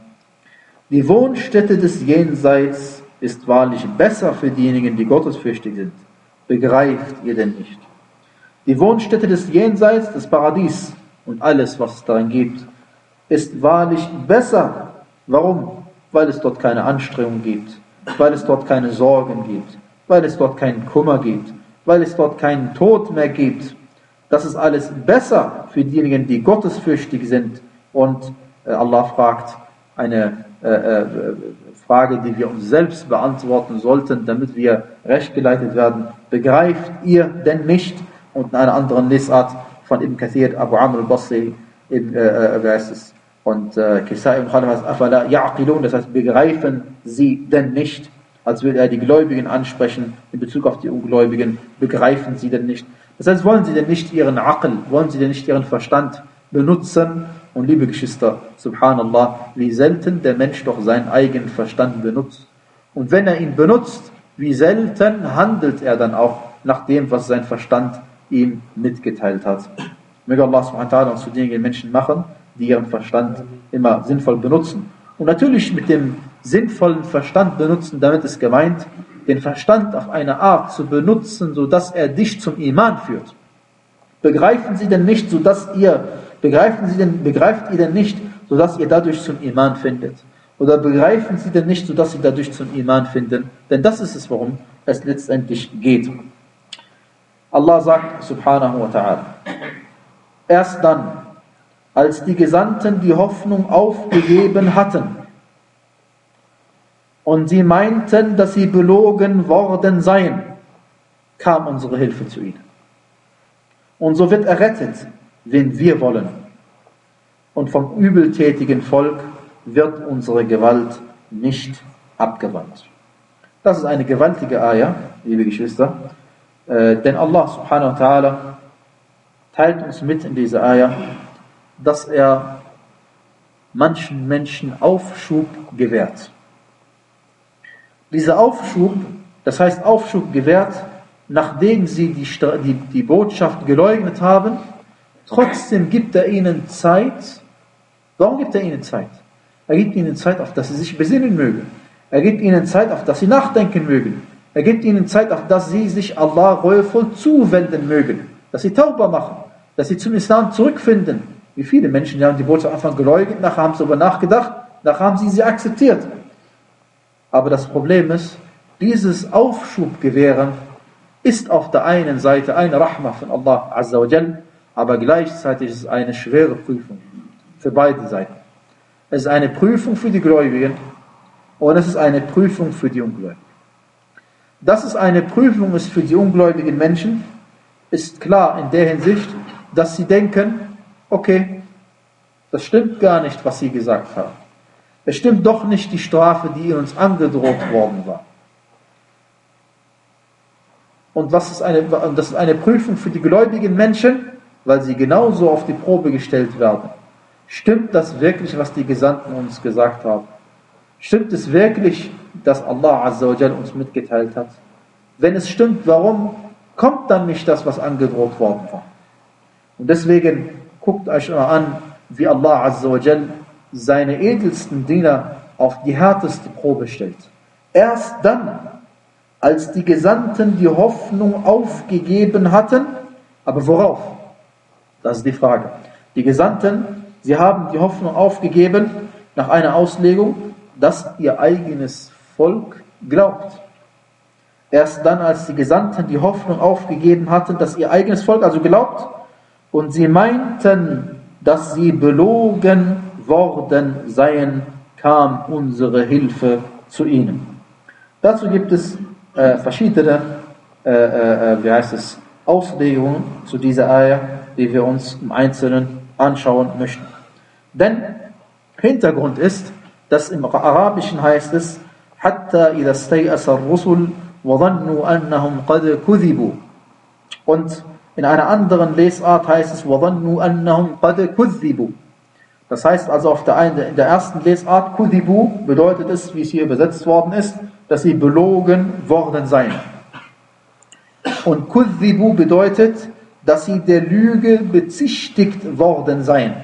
Die Wohnstätte des Jenseits ist wahrlich besser für diejenigen, die gottesfürchtig sind. Begreift ihr denn nicht? Die Wohnstätte des Jenseits, das Paradies und alles, was es darin gibt, ist wahrlich besser. Warum? Weil es dort keine Anstrengung gibt, weil es dort keine Sorgen gibt, weil es dort keinen Kummer gibt, weil es dort keinen Tod mehr gibt. Das ist alles besser für diejenigen, die gottesfürchtig sind. Und äh, Allah fragt eine äh, äh, Frage, die wir uns selbst beantworten sollten, damit wir recht geleitet werden. Begreift ihr denn nicht? Und in einer anderen Lesart von Ibn Kathir, Abu Amr al-Basri, in, äh, äh, wer heißt es? Und äh, Kisai und Khalaf heißt Afala ya'qilun, das heißt, begreifen sie denn nicht, als würde er die Gläubigen ansprechen in Bezug auf die Ungläubigen, begreifen sie denn nicht. Das heißt, wollen sie denn nicht ihren Aql, wollen sie denn nicht ihren Verstand benutzen? Und liebe Geschwister, subhanallah, wie selten der Mensch doch seinen eigenen Verstand benutzt. Und wenn er ihn benutzt, wie selten handelt er dann auch nach dem, was sein Verstand ihm mitgeteilt hat. Möge Allah subhanahu wa ta'ala uns zu den Menschen machen, die ihren Verstand immer sinnvoll benutzen. Und natürlich mit dem sinnvollen Verstand benutzen, damit ist gemeint, den Verstand auf eine Art zu benutzen, sodass er dich zum Iman führt. Begreifen Sie denn nicht, sodass ihr, begreifen Sie denn, begreift ihr denn nicht, sodass ihr dadurch zum Iman findet? Oder begreifen Sie denn nicht, sodass Sie dadurch zum Iman finden? Denn das ist es, worum es letztendlich geht. Allah sagt, subhanahu wa ta'ala, erst dann, als die Gesandten die Hoffnung aufgegeben hatten und sie meinten, dass sie belogen worden seien, kam unsere Hilfe zu ihnen. Und so wird errettet, wen wir wollen. Und vom übeltätigen Volk wird unsere Gewalt nicht abgewandt. Das ist eine gewaltige Ayah, liebe Geschwister, äh, denn Allah subhanahu wa ta'ala teilt uns mit in dieser Ayah, dass er manchen Menschen Aufschub gewährt. Dieser Aufschub, das heißt Aufschub gewährt, nachdem sie die, die, die Botschaft geleugnet haben, trotzdem gibt er ihnen Zeit. Warum gibt er ihnen Zeit? Er gibt ihnen Zeit, auf dass sie sich besinnen mögen. Er gibt ihnen Zeit, auf dass sie nachdenken mögen. Er gibt ihnen Zeit, auf dass sie sich Allah reuevoll zuwenden mögen. Dass sie Tauba machen. Dass sie zum Islam zurückfinden. Wie viele Menschen, die haben die Botschaft am Anfang geleugnet, nachher haben sie darüber nachgedacht, nachher haben sie sie akzeptiert. Aber das Problem ist, dieses Aufschubgewähren ist auf der einen Seite eine Rahma von Allah Azza wa Jal, aber gleichzeitig ist es eine schwere Prüfung für beide Seiten. Es ist eine Prüfung für die Gläubigen und es ist eine Prüfung für die Ungläubigen. Dass es eine Prüfung ist für die ungläubigen Menschen, ist klar in der Hinsicht, dass sie denken, okay, das stimmt gar nicht, was sie gesagt haben. Es stimmt doch nicht die Strafe, die uns angedroht worden war. Und was ist eine, das ist eine Prüfung für die gläubigen Menschen, weil sie genauso auf die Probe gestellt werden. Stimmt das wirklich, was die Gesandten uns gesagt haben? Stimmt es wirklich, dass Allah Azza wa Jal uns mitgeteilt hat? Wenn es stimmt, warum kommt dann nicht das, was angedroht worden war? Und deswegen guckt euch mal an, wie Allah Azza wa Jal seine edelsten Diener auf die härteste Probe stellt. Erst dann, als die Gesandten die Hoffnung aufgegeben hatten, aber worauf? Das ist die Frage. Die Gesandten, sie haben die Hoffnung aufgegeben nach einer Auslegung, dass ihr eigenes Volk glaubt. Erst dann, als die Gesandten die Hoffnung aufgegeben hatten, dass ihr eigenes Volk also glaubt, und sie meinten, dass sie belogen worden seien, kam unsere Hilfe zu ihnen. Dazu gibt es äh, verschiedene äh, äh, wie heißt es, Auslegungen zu dieser Ayah, die wir uns im Einzelnen anschauen möchten. Denn Hintergrund ist, dass im Arabischen heißt es, حَتَّى إِذَا اسْتَيْأَسَ الرُّسُلُ وَظَنُّوا أَنَّهُمْ قَدْ كُذِبُوا. Und in einer anderen Lesart heißt es, وَظَنُّوا أَنَّهُمْ قَدْ كُذِّبُوا. Das heißt also auf der, einen, in der ersten Lesart, Kudhibu, bedeutet es, wie es hier übersetzt worden ist, dass sie belogen worden seien. Und Kudhibu bedeutet, dass sie der Lüge bezichtigt worden seien.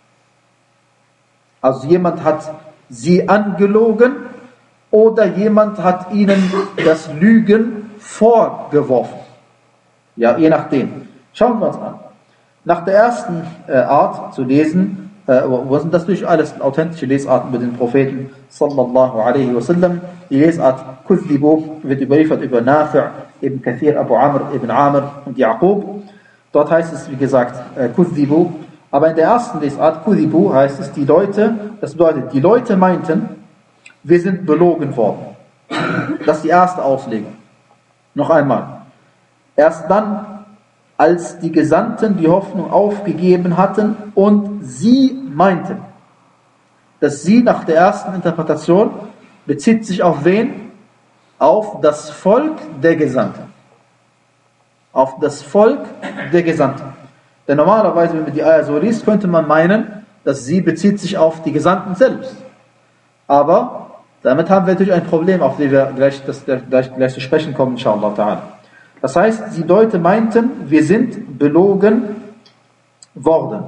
Also jemand hat sie angelogen oder jemand hat ihnen das Lügen vorgeworfen. Ja, je nachdem. Schauen wir uns an. Nach der ersten äh, Art zu lesen, äh, was sind das durch alles authentische Lesarten über den Propheten sallallahu alaihi wasallam. Die Lesart Kudhibu wird überliefert über Nafi', Ibn Kathir, Abu Amr, Ibn Amr und Yaqub. Dort heißt es, wie gesagt, äh, Kudhibu. Aber in der ersten Lesart, Kudhibu, heißt es, die Leute, das bedeutet, die Leute meinten, wir sind belogen worden. Das ist die erste Auslegung. Noch einmal. Erst dann, als die Gesandten die Hoffnung aufgegeben hatten und sie meinten. dass sie nach der ersten Interpretation bezieht sich auf wen? Auf das Volk der Gesandten. Auf das Volk der Gesandten. Denn normalerweise, wenn man die Ayah so liest, könnte man meinen, dass sie bezieht sich auf die Gesandten selbst. Aber damit haben wir natürlich ein Problem, auf das wir gleich, das, gleich, gleich zu sprechen kommen, inshallah ta'ala. Das heißt, die Leute meinten, wir sind belogen worden.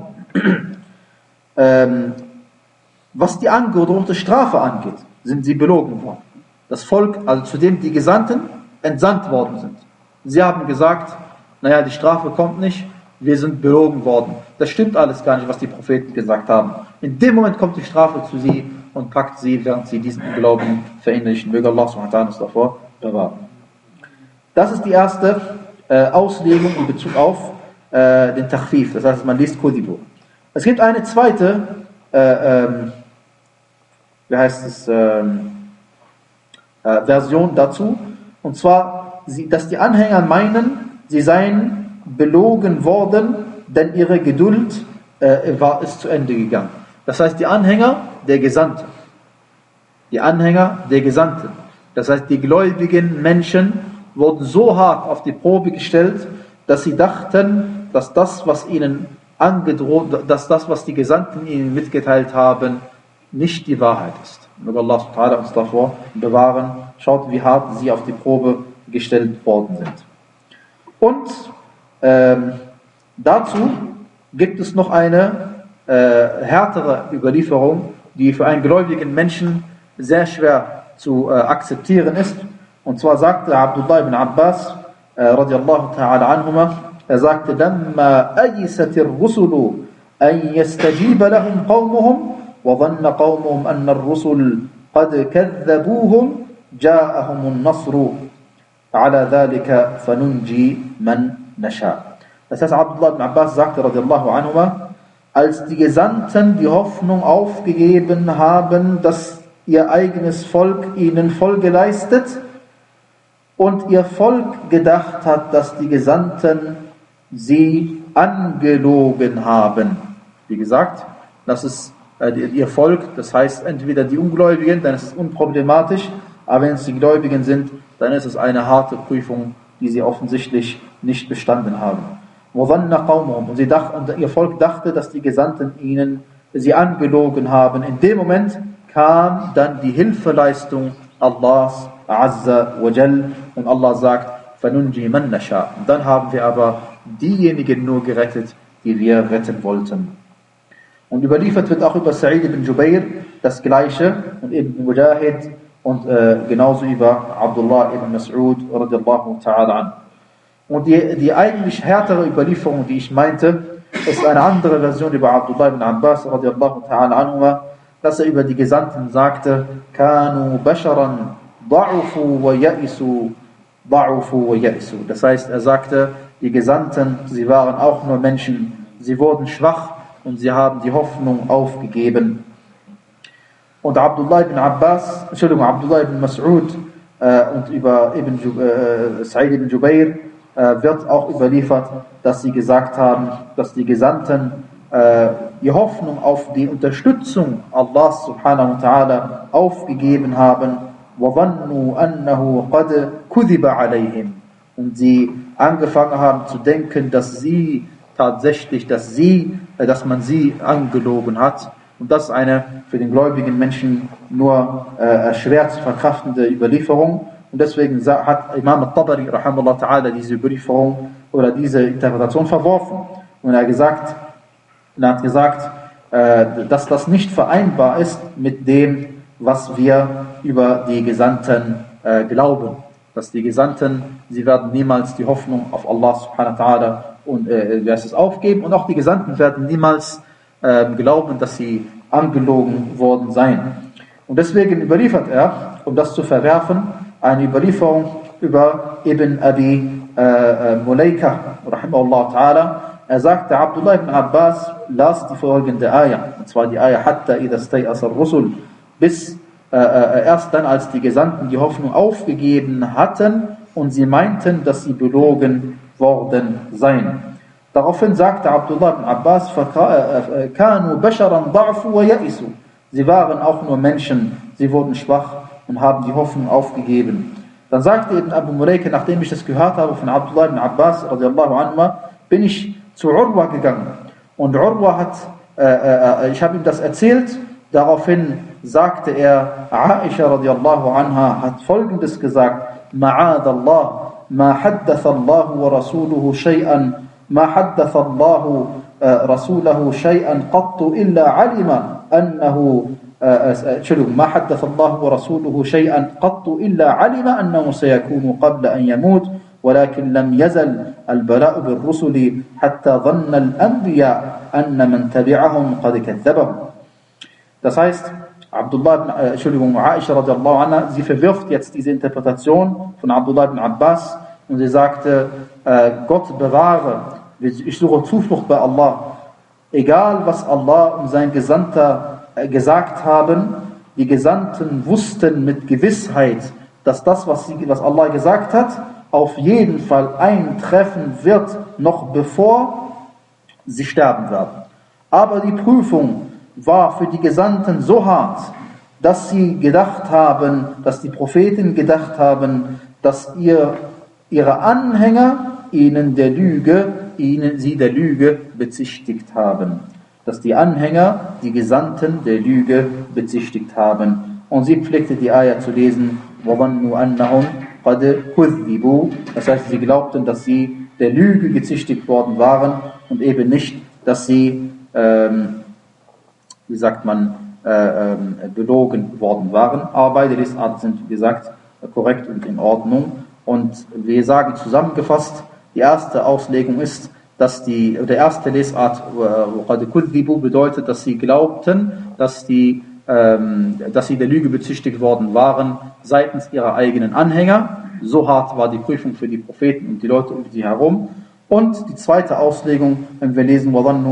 ähm, was die angedrohte Strafe angeht, sind sie belogen worden. Das Volk, also zu dem die Gesandten entsandt worden sind. Sie haben gesagt, naja, die Strafe kommt nicht, wir sind belogen worden. Das stimmt alles gar nicht, was die Propheten gesagt haben. In dem Moment kommt die Strafe zu sie und packt sie, während sie diesen Glauben verinnerlichen. Möge Allah subhanahu wa ta'ala uns davor bewahren. Das ist die erste äh, Auslegung in Bezug auf äh, den Takhfif. Das heißt, man liest Kudibu. Es gibt eine zweite, äh, ähm, wie heißt es, ähm, äh, Version dazu. Und zwar, sie, dass die Anhänger meinen, sie seien belogen worden, denn ihre Geduld äh, war, ist zu Ende gegangen. Das heißt, die Anhänger der Gesandten. Die Anhänger der Gesandten. Das heißt, die gläubigen Menschen wurden so hart auf die Probe gestellt, dass sie dachten, dass das, was ihnen angedroht, dass das, was die Gesandten ihnen mitgeteilt haben, nicht die Wahrheit ist. Möge Allah subhanahu wa ta'ala uns davor bewahren. Schaut, wie hart sie auf die Probe gestellt worden sind. Und ähm, dazu gibt es noch eine äh, härtere Überlieferung, die für einen gläubigen Menschen sehr schwer zu äh, akzeptieren ist. Und zwar sagte Abdullah ibn Abbas äh, radiallahu ta'ala anhuma, er sagte, لما أيست الرسل أن يستجيب لهم قومهم وظن قومهم أن الرسل قد كذبوهم جاءهم النصر على ذلك فننجي من نشاء. Das heißt, Abdullah ibn Abbas sagte radiallahu anhuma, als die Gesandten die Hoffnung aufgegeben haben, dass ihr eigenes Volk ihnen Folge leistet und ihr Volk gedacht hat, dass die Gesandten sie angelogen haben. Wie gesagt, das ist äh, ihr Volk, das heißt entweder die Ungläubigen, dann ist es unproblematisch, aber wenn es die Gläubigen sind, dann ist es eine harte Prüfung, die sie offensichtlich nicht bestanden haben. Und sie dacht, und ihr Volk dachte, dass die Gesandten ihnen sie angelogen haben. In dem Moment kam dann die Hilfeleistung Allahs Azza wa Jal und Allah sagt, فَنُنْجِي مَنْ نَشَاءُ. Und dann haben wir aber diejenigen nur gerettet, die wir retten wollten. Und überliefert wird auch über Sa'id ibn Jubair das Gleiche und Ibn Mujahid und äh, genauso über Abdullah ibn Mas'ud radiallahu ta'ala an. Und die, die eigentlich härtere Überlieferung, die ich meinte, ist eine andere Version über Abdullah ibn Abbas radiallahu ta'ala anhu, dass er über die Gesandten sagte, Kanu basharan da'ufu wa ya'isu, da'ufu wa ya'isu. Das heißt, er sagte, die Gesandten, sie waren auch nur Menschen, sie wurden schwach und sie haben die Hoffnung aufgegeben. Und Abdullah ibn Abbas, Entschuldigung, Abdullah ibn Mas'ud äh, und über Ibn Ju, äh, Sa'id ibn Jubair äh, wird auch überliefert, dass sie gesagt haben, dass die Gesandten äh, die Hoffnung auf die Unterstützung Allahs subhanahu wa ta'ala aufgegeben haben. وَظَنُّوا أَنَّهُ قَدْ كُذِبَ عَلَيْهِمْ. Und sie angefangen haben zu denken, dass sie tatsächlich, dass sie, äh, dass man sie angelogen hat. Und das ist eine für den gläubigen Menschen nur äh, schwer zu verkraftende Überlieferung. Und deswegen hat Imam al-Tabari rahimahullah ta'ala diese Überlieferung oder diese Interpretation verworfen. Und er, gesagt, er hat gesagt, äh, dass das nicht vereinbar ist mit dem, was wir über die Gesandten äh, glauben. Dass die Gesandten, sie werden niemals die Hoffnung auf Allah subhanahu wa ta'ala und äh, wie heißt es, aufgeben. Und auch die Gesandten werden niemals äh, glauben, dass sie angelogen worden seien. Und deswegen überliefert er, um das zu verwerfen, eine Überlieferung über Ibn Abi äh, Mulaika, rahimahullah ta'ala. Er sagte, Abdullah ibn Abbas las die folgende Ayah, und zwar die Ayah, Hatta idha stay'asa ar-rusul, bis äh, äh, erst dann, als die Gesandten die Hoffnung aufgegeben hatten und sie meinten, dass sie belogen worden seien. Daraufhin sagte Abdullah ibn Abbas, Kanu basharan da'fu wa ya'isu. Sie waren auch nur Menschen, sie wurden schwach und haben die Hoffnung aufgegeben. Dann sagte eben Abu Mulaika, nachdem ich das gehört habe von Abdullah ibn Abbas radiallahu anhu, bin ich zu Urwa gegangen. Und Urwa hat, äh, äh, ich habe ihm das erzählt, daraufhin sagte er, Aisha radiallahu anha hat Folgendes gesagt, Ma'adallah, ma haddatha Allahu wa rasuluhu shay'an, ma haddatha Allahu rasulahu shay'an qattu illa alima annahu Entschuldigung, ما حدث الله ورسوله شيئا قط إلا علم أنه سيكون قبل أن يموت ولكن لم يزل البلاء بالرسل حتى ظن الأنبياء أن من تبعهم قد كذبهم. Das heißt, Abdullah, äh, Entschuldigung, Aisha radiallahu anha, sie verwirft jetzt diese Interpretation von Abdullah ibn Abbas und sie sagte, äh, Gott bewahre, ich suche Zuflucht bei Allah, egal was Allah und sein Gesandter gesagt haben, die Gesandten wussten mit Gewissheit, dass das, was, sie, was Allah gesagt hat, auf jeden Fall eintreffen wird, noch bevor sie sterben werden. Aber die Prüfung war für die Gesandten so hart, dass sie gedacht haben, dass die Propheten gedacht haben, dass ihr, ihre Anhänger ihnen der Lüge, ihnen sie der Lüge bezichtigt haben. Dass die Anhänger, die Gesandten der Lüge bezichtigt haben. Und sie pflegte die Ayah zu lesen, وَظَنُّوا أَنَّهُمْ قَدْ كُذِّبُوا. Das heißt, sie glaubten, dass sie der Lüge gezichtigt worden waren und eben nicht, dass sie, ähm, wie sagt man, äh, ähm, belogen worden waren. Aber beide Lesarten sind, wie gesagt, korrekt und in Ordnung. Und wir sagen zusammengefasst, die erste Auslegung ist, dass die, der erste Lesart bedeutet, dass sie glaubten, dass die, ähm, dass sie der Lüge bezichtigt worden waren seitens ihrer eigenen Anhänger. So hart war die Prüfung für die Propheten und die Leute um sie herum. Und die zweite Auslegung, wenn wir lesen,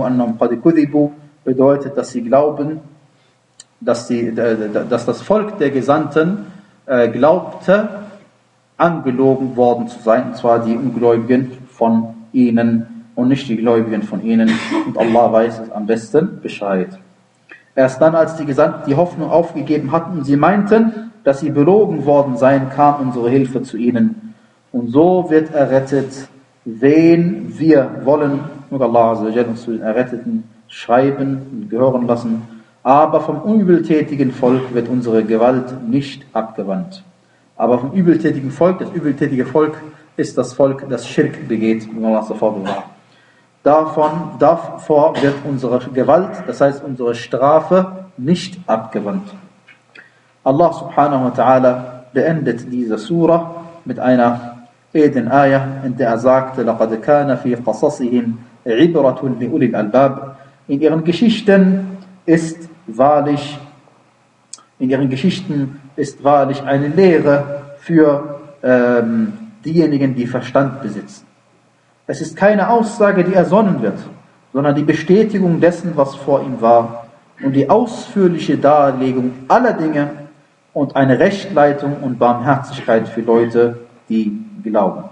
bedeutet, dass sie glauben, dass, die, dass das Volk der Gesandten äh, glaubte, angelogen worden zu sein, und zwar die Ungläubigen von ihnen und nicht die Gläubigen von ihnen, und Allah weiß es am besten Bescheid. Erst dann, als die Gesandten die Hoffnung aufgegeben hatten und sie meinten, dass sie belogen worden seien, kam unsere Hilfe zu ihnen. Und so wird errettet, wen wir wollen. Nur Allah Azza wa Jalla uns zu den Erretteten schreiben und gehören lassen. Aber vom übeltätigen Volk wird unsere Gewalt nicht abgewandt. Aber vom übeltätigen Volk, das übeltätige Volk ist das Volk, das Schirk begeht, wie Allah sofort war. Davon, davor wird unsere Gewalt, das heißt unsere Strafe, nicht abgewandt. Allah subhanahu wa ta'ala beendet diese Surah mit einer edlen Ayah, in der er sagte, لَقَدْ كَانَ فِي قَصَصِهِمْ عِبْرَةٌ لِأُولِي الْأَلْبَابِ. In ihren Geschichten ist wahrlich, in ihren Geschichten ist wahrlich eine Lehre für ähm, diejenigen, die Verstand besitzen. Es ist keine Aussage, die ersonnen wird, sondern die Bestätigung dessen, was vor ihm war, und die ausführliche Darlegung aller Dinge und eine Rechtleitung und Barmherzigkeit für Leute, die glauben.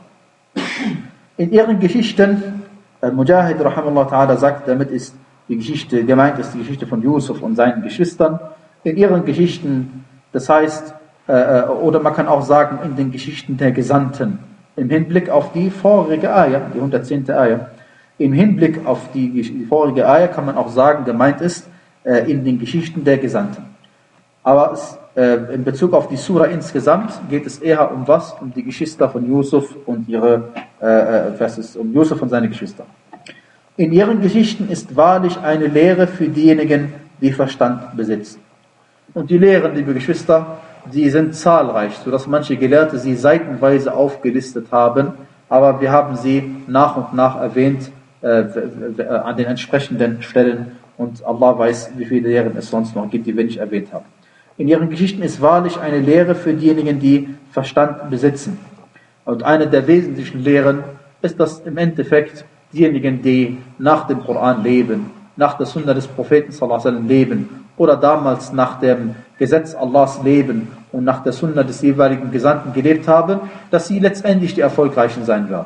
In ihren Geschichten, Mujahid rahimahullah ta'ala sagt, damit ist die Geschichte, gemeint ist die Geschichte von Yusuf und seinen Geschwistern, in ihren Geschichten, das heißt, äh, oder man kann auch sagen, in den Geschichten der Gesandten, im Hinblick auf die vorige Ayah, die hundertzehnte Ayah, im Hinblick auf die, die vorige Ayah kann man auch sagen, gemeint ist, äh, in den Geschichten der Gesandten. Aber es, äh, in Bezug auf die Surah insgesamt geht es eher um was? Um die Geschwister von Yusuf und ihre, äh, was ist, um Yusuf und seine Geschwister. In ihren Geschichten ist wahrlich eine Lehre für diejenigen, die Verstand besitzen. Und die Lehren, liebe Geschwister, die sind zahlreich, sodass manche Gelehrte sie seitenweise aufgelistet haben, aber wir haben sie nach und nach erwähnt äh, an den entsprechenden Stellen, und Allah weiß, wie viele Lehren es sonst noch gibt, die wir nicht erwähnt haben. In ihren Geschichten ist wahrlich eine Lehre für diejenigen, die Verstand besitzen. Und eine der wesentlichen Lehren ist, dass im Endeffekt diejenigen, die nach dem Koran leben, nach der Sunna des Propheten sallallahu alaihi wasallam leben, oder damals nach dem Gesetz Allahs leben und nach der Sunna des jeweiligen Gesandten gelebt haben, dass sie letztendlich die Erfolgreichen sein werden.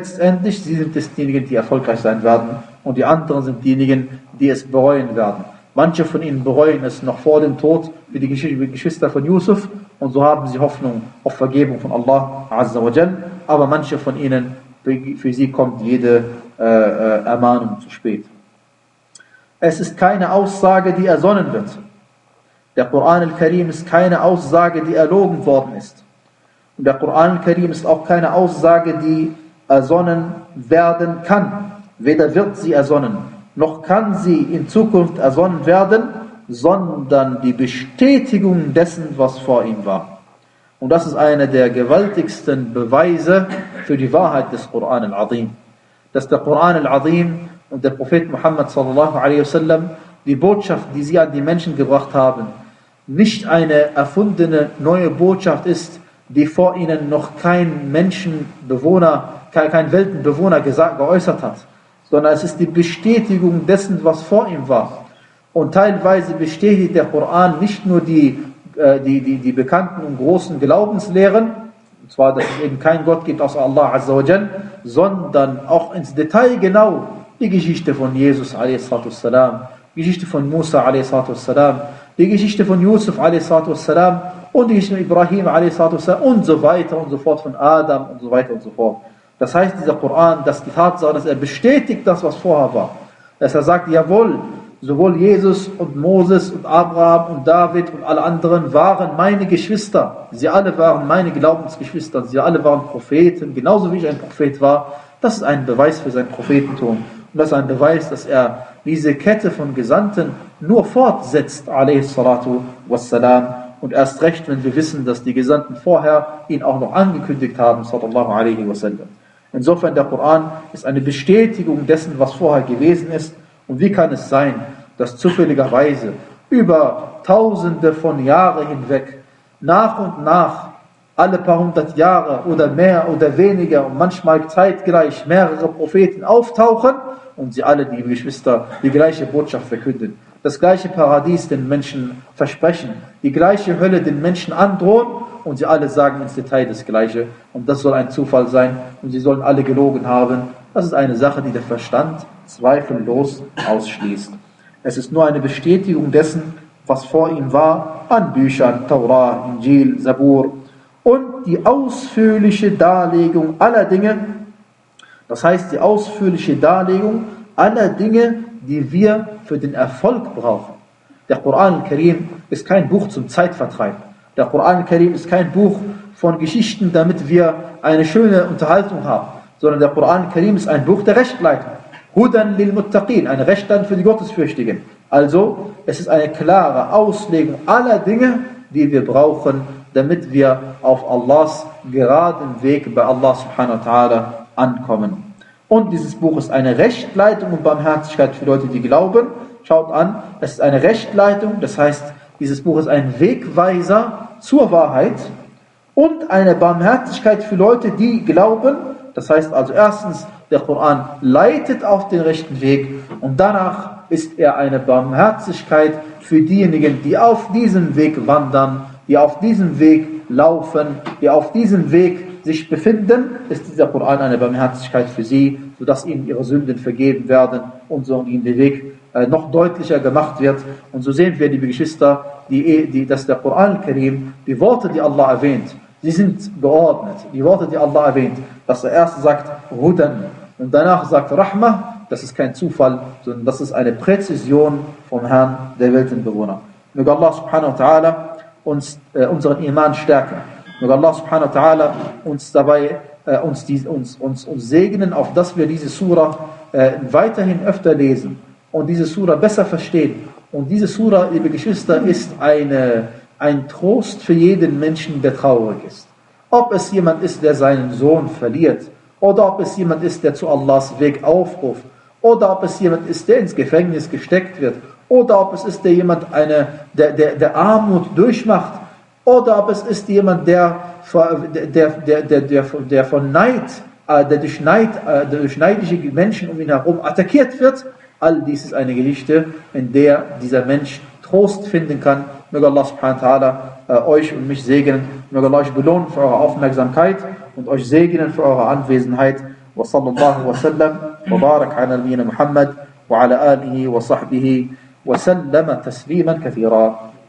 Letztendlich, sie sind es diejenigen, die erfolgreich sein werden, und die anderen sind diejenigen, die es bereuen werden. Manche von ihnen bereuen es noch vor dem Tod, wie die Geschwister von Yusuf, und so haben sie Hoffnung auf Vergebung von Allah Azza wa Jal, aber manche von ihnen, für sie kommt jede äh, äh, Ermahnung zu spät. Es ist keine Aussage, die ersonnen wird. Der Koran al-Karim ist keine Aussage, die erlogen worden ist. Und der Koran al-Karim ist auch keine Aussage, die ersonnen werden kann. Weder wird sie ersonnen, noch kann sie in Zukunft ersonnen werden, sondern die Bestätigung dessen, was vor ihm war. Und das ist einer der gewaltigsten Beweise für die Wahrheit des Koran al-Azim. Dass der Koran al-Azim und der Prophet Muhammad sallallahu alaihi wasallam die Botschaft, die sie an die Menschen gebracht haben, nicht eine erfundene neue Botschaft ist, die vor ihnen noch kein Menschenbewohner, kein, kein Weltenbewohner gesagt, geäußert hat, sondern es ist die Bestätigung dessen, was vor ihm war. Und teilweise bestätigt der Koran nicht nur die, äh, die, die, die bekannten und großen Glaubenslehren, und zwar, dass es eben keinen Gott gibt außer Allah Azza wa Jal, sondern auch ins Detail genau die Geschichte von Jesus a s, die Geschichte von Musa a s, die Geschichte von Yusuf a s und die Geschichte von Ibrahim a s und so weiter und so fort, von Adam und so weiter und so fort. Das heißt, dieser Koran, dass die Tatsache, dass er bestätigt das, was vorher war. Dass er sagt, jawohl, sowohl Jesus und Moses und Abraham und David und alle anderen waren meine Geschwister. Sie alle waren meine Glaubensgeschwister. Sie alle waren Propheten, genauso wie ich ein Prophet war. Das ist ein Beweis für sein Prophetentum. Und das ist ein Beweis, dass er diese Kette von Gesandten nur fortsetzt, alayhi salatu wassalam. Und erst recht, wenn wir wissen, dass die Gesandten vorher ihn auch noch angekündigt haben, sallallahu alaihi wasallam. Insofern, der Koran ist eine Bestätigung dessen, was vorher gewesen ist. Und wie kann es sein, dass zufälligerweise über Tausende von Jahren hinweg, nach und nach, alle paar hundert Jahre oder mehr oder weniger und manchmal zeitgleich mehrere Propheten auftauchen und sie alle, die Geschwister, die gleiche Botschaft verkünden, das gleiche Paradies den Menschen versprechen, die gleiche Hölle den Menschen androhen und sie alle sagen ins Detail das Gleiche und das soll ein Zufall sein und sie sollen alle gelogen haben. Das ist eine Sache, die der Verstand zweifellos ausschließt. Es ist nur eine Bestätigung dessen, was vor ihm war, an Büchern, Torah, Injil, Zabur und die ausführliche Darlegung aller Dinge, das heißt die ausführliche Darlegung aller Dinge, die wir für den Erfolg brauchen. Der Koran al-Karim ist kein Buch zum Zeitvertreib. Der Koran al-Karim ist kein Buch von Geschichten, damit wir eine schöne Unterhaltung haben, sondern der Koran al-Karim ist ein Buch der Rechtleitung. Hudan lil Muttaqin, eine Rechtleitung für die Gottesfürchtigen. Also, es ist eine klare Auslegung aller Dinge, die wir brauchen, damit wir auf Allahs geraden Weg bei Allah subhanahu wa ta'ala ankommen. Und dieses Buch ist eine Rechtleitung und Barmherzigkeit für Leute, die glauben. Schaut an, es ist eine Rechtleitung, das heißt, dieses Buch ist ein Wegweiser zur Wahrheit und eine Barmherzigkeit für Leute, die glauben. Das heißt also erstens, der Koran leitet auf den rechten Weg und danach ist er eine Barmherzigkeit für diejenigen, die auf diesem Weg wandern, die auf diesem Weg laufen, die auf diesem Weg sich befinden, ist dieser Koran eine Barmherzigkeit für sie, sodass ihnen ihre Sünden vergeben werden und so ihnen der Weg äh, noch deutlicher gemacht wird. Und so sehen wir, liebe Geschwister, die, die, dass der Koran al-Karim, die Worte, die Allah erwähnt, sie sind geordnet. Die Worte, die Allah erwähnt, dass er erst sagt Hudan und danach sagt Rahmah, das ist kein Zufall, sondern das ist eine Präzision vom Herrn der Weltenbewohner. Möge Allah subhanahu wa ta'ala uns äh, unseren Iman stärken. Möge Allah subhanahu wa ta'ala uns dabei äh, uns, die, uns, uns, uns segnen, auf dass wir diese Surah äh, weiterhin öfter lesen und diese Surah besser verstehen. Und diese Surah, liebe Geschwister, ist eine, ein Trost für jeden Menschen, der traurig ist. Ob es jemand ist, der seinen Sohn verliert, oder ob es jemand ist, der zu Allahs Weg aufruft, oder ob es jemand ist, der ins Gefängnis gesteckt wird, oder ob es ist, der jemand eine, der, der, der Armut durchmacht, oder ob es ist jemand, der, der, der, der, der, der von Neid, der durch, Neid, der durch neidische Menschen um ihn herum attackiert wird. All dies ist eine Geschichte, in der dieser Mensch Trost finden kann. Möge Allah subhanahu wa ta'ala äh, euch und mich segnen. Möge Allah euch belohnen für eure Aufmerksamkeit und euch segnen für eure Anwesenheit. Wa sallallahu wa sallam wa barak ala nabiyyina Muhammad wa ala alihi wa sahbihi وسلم تسليما كثيرا.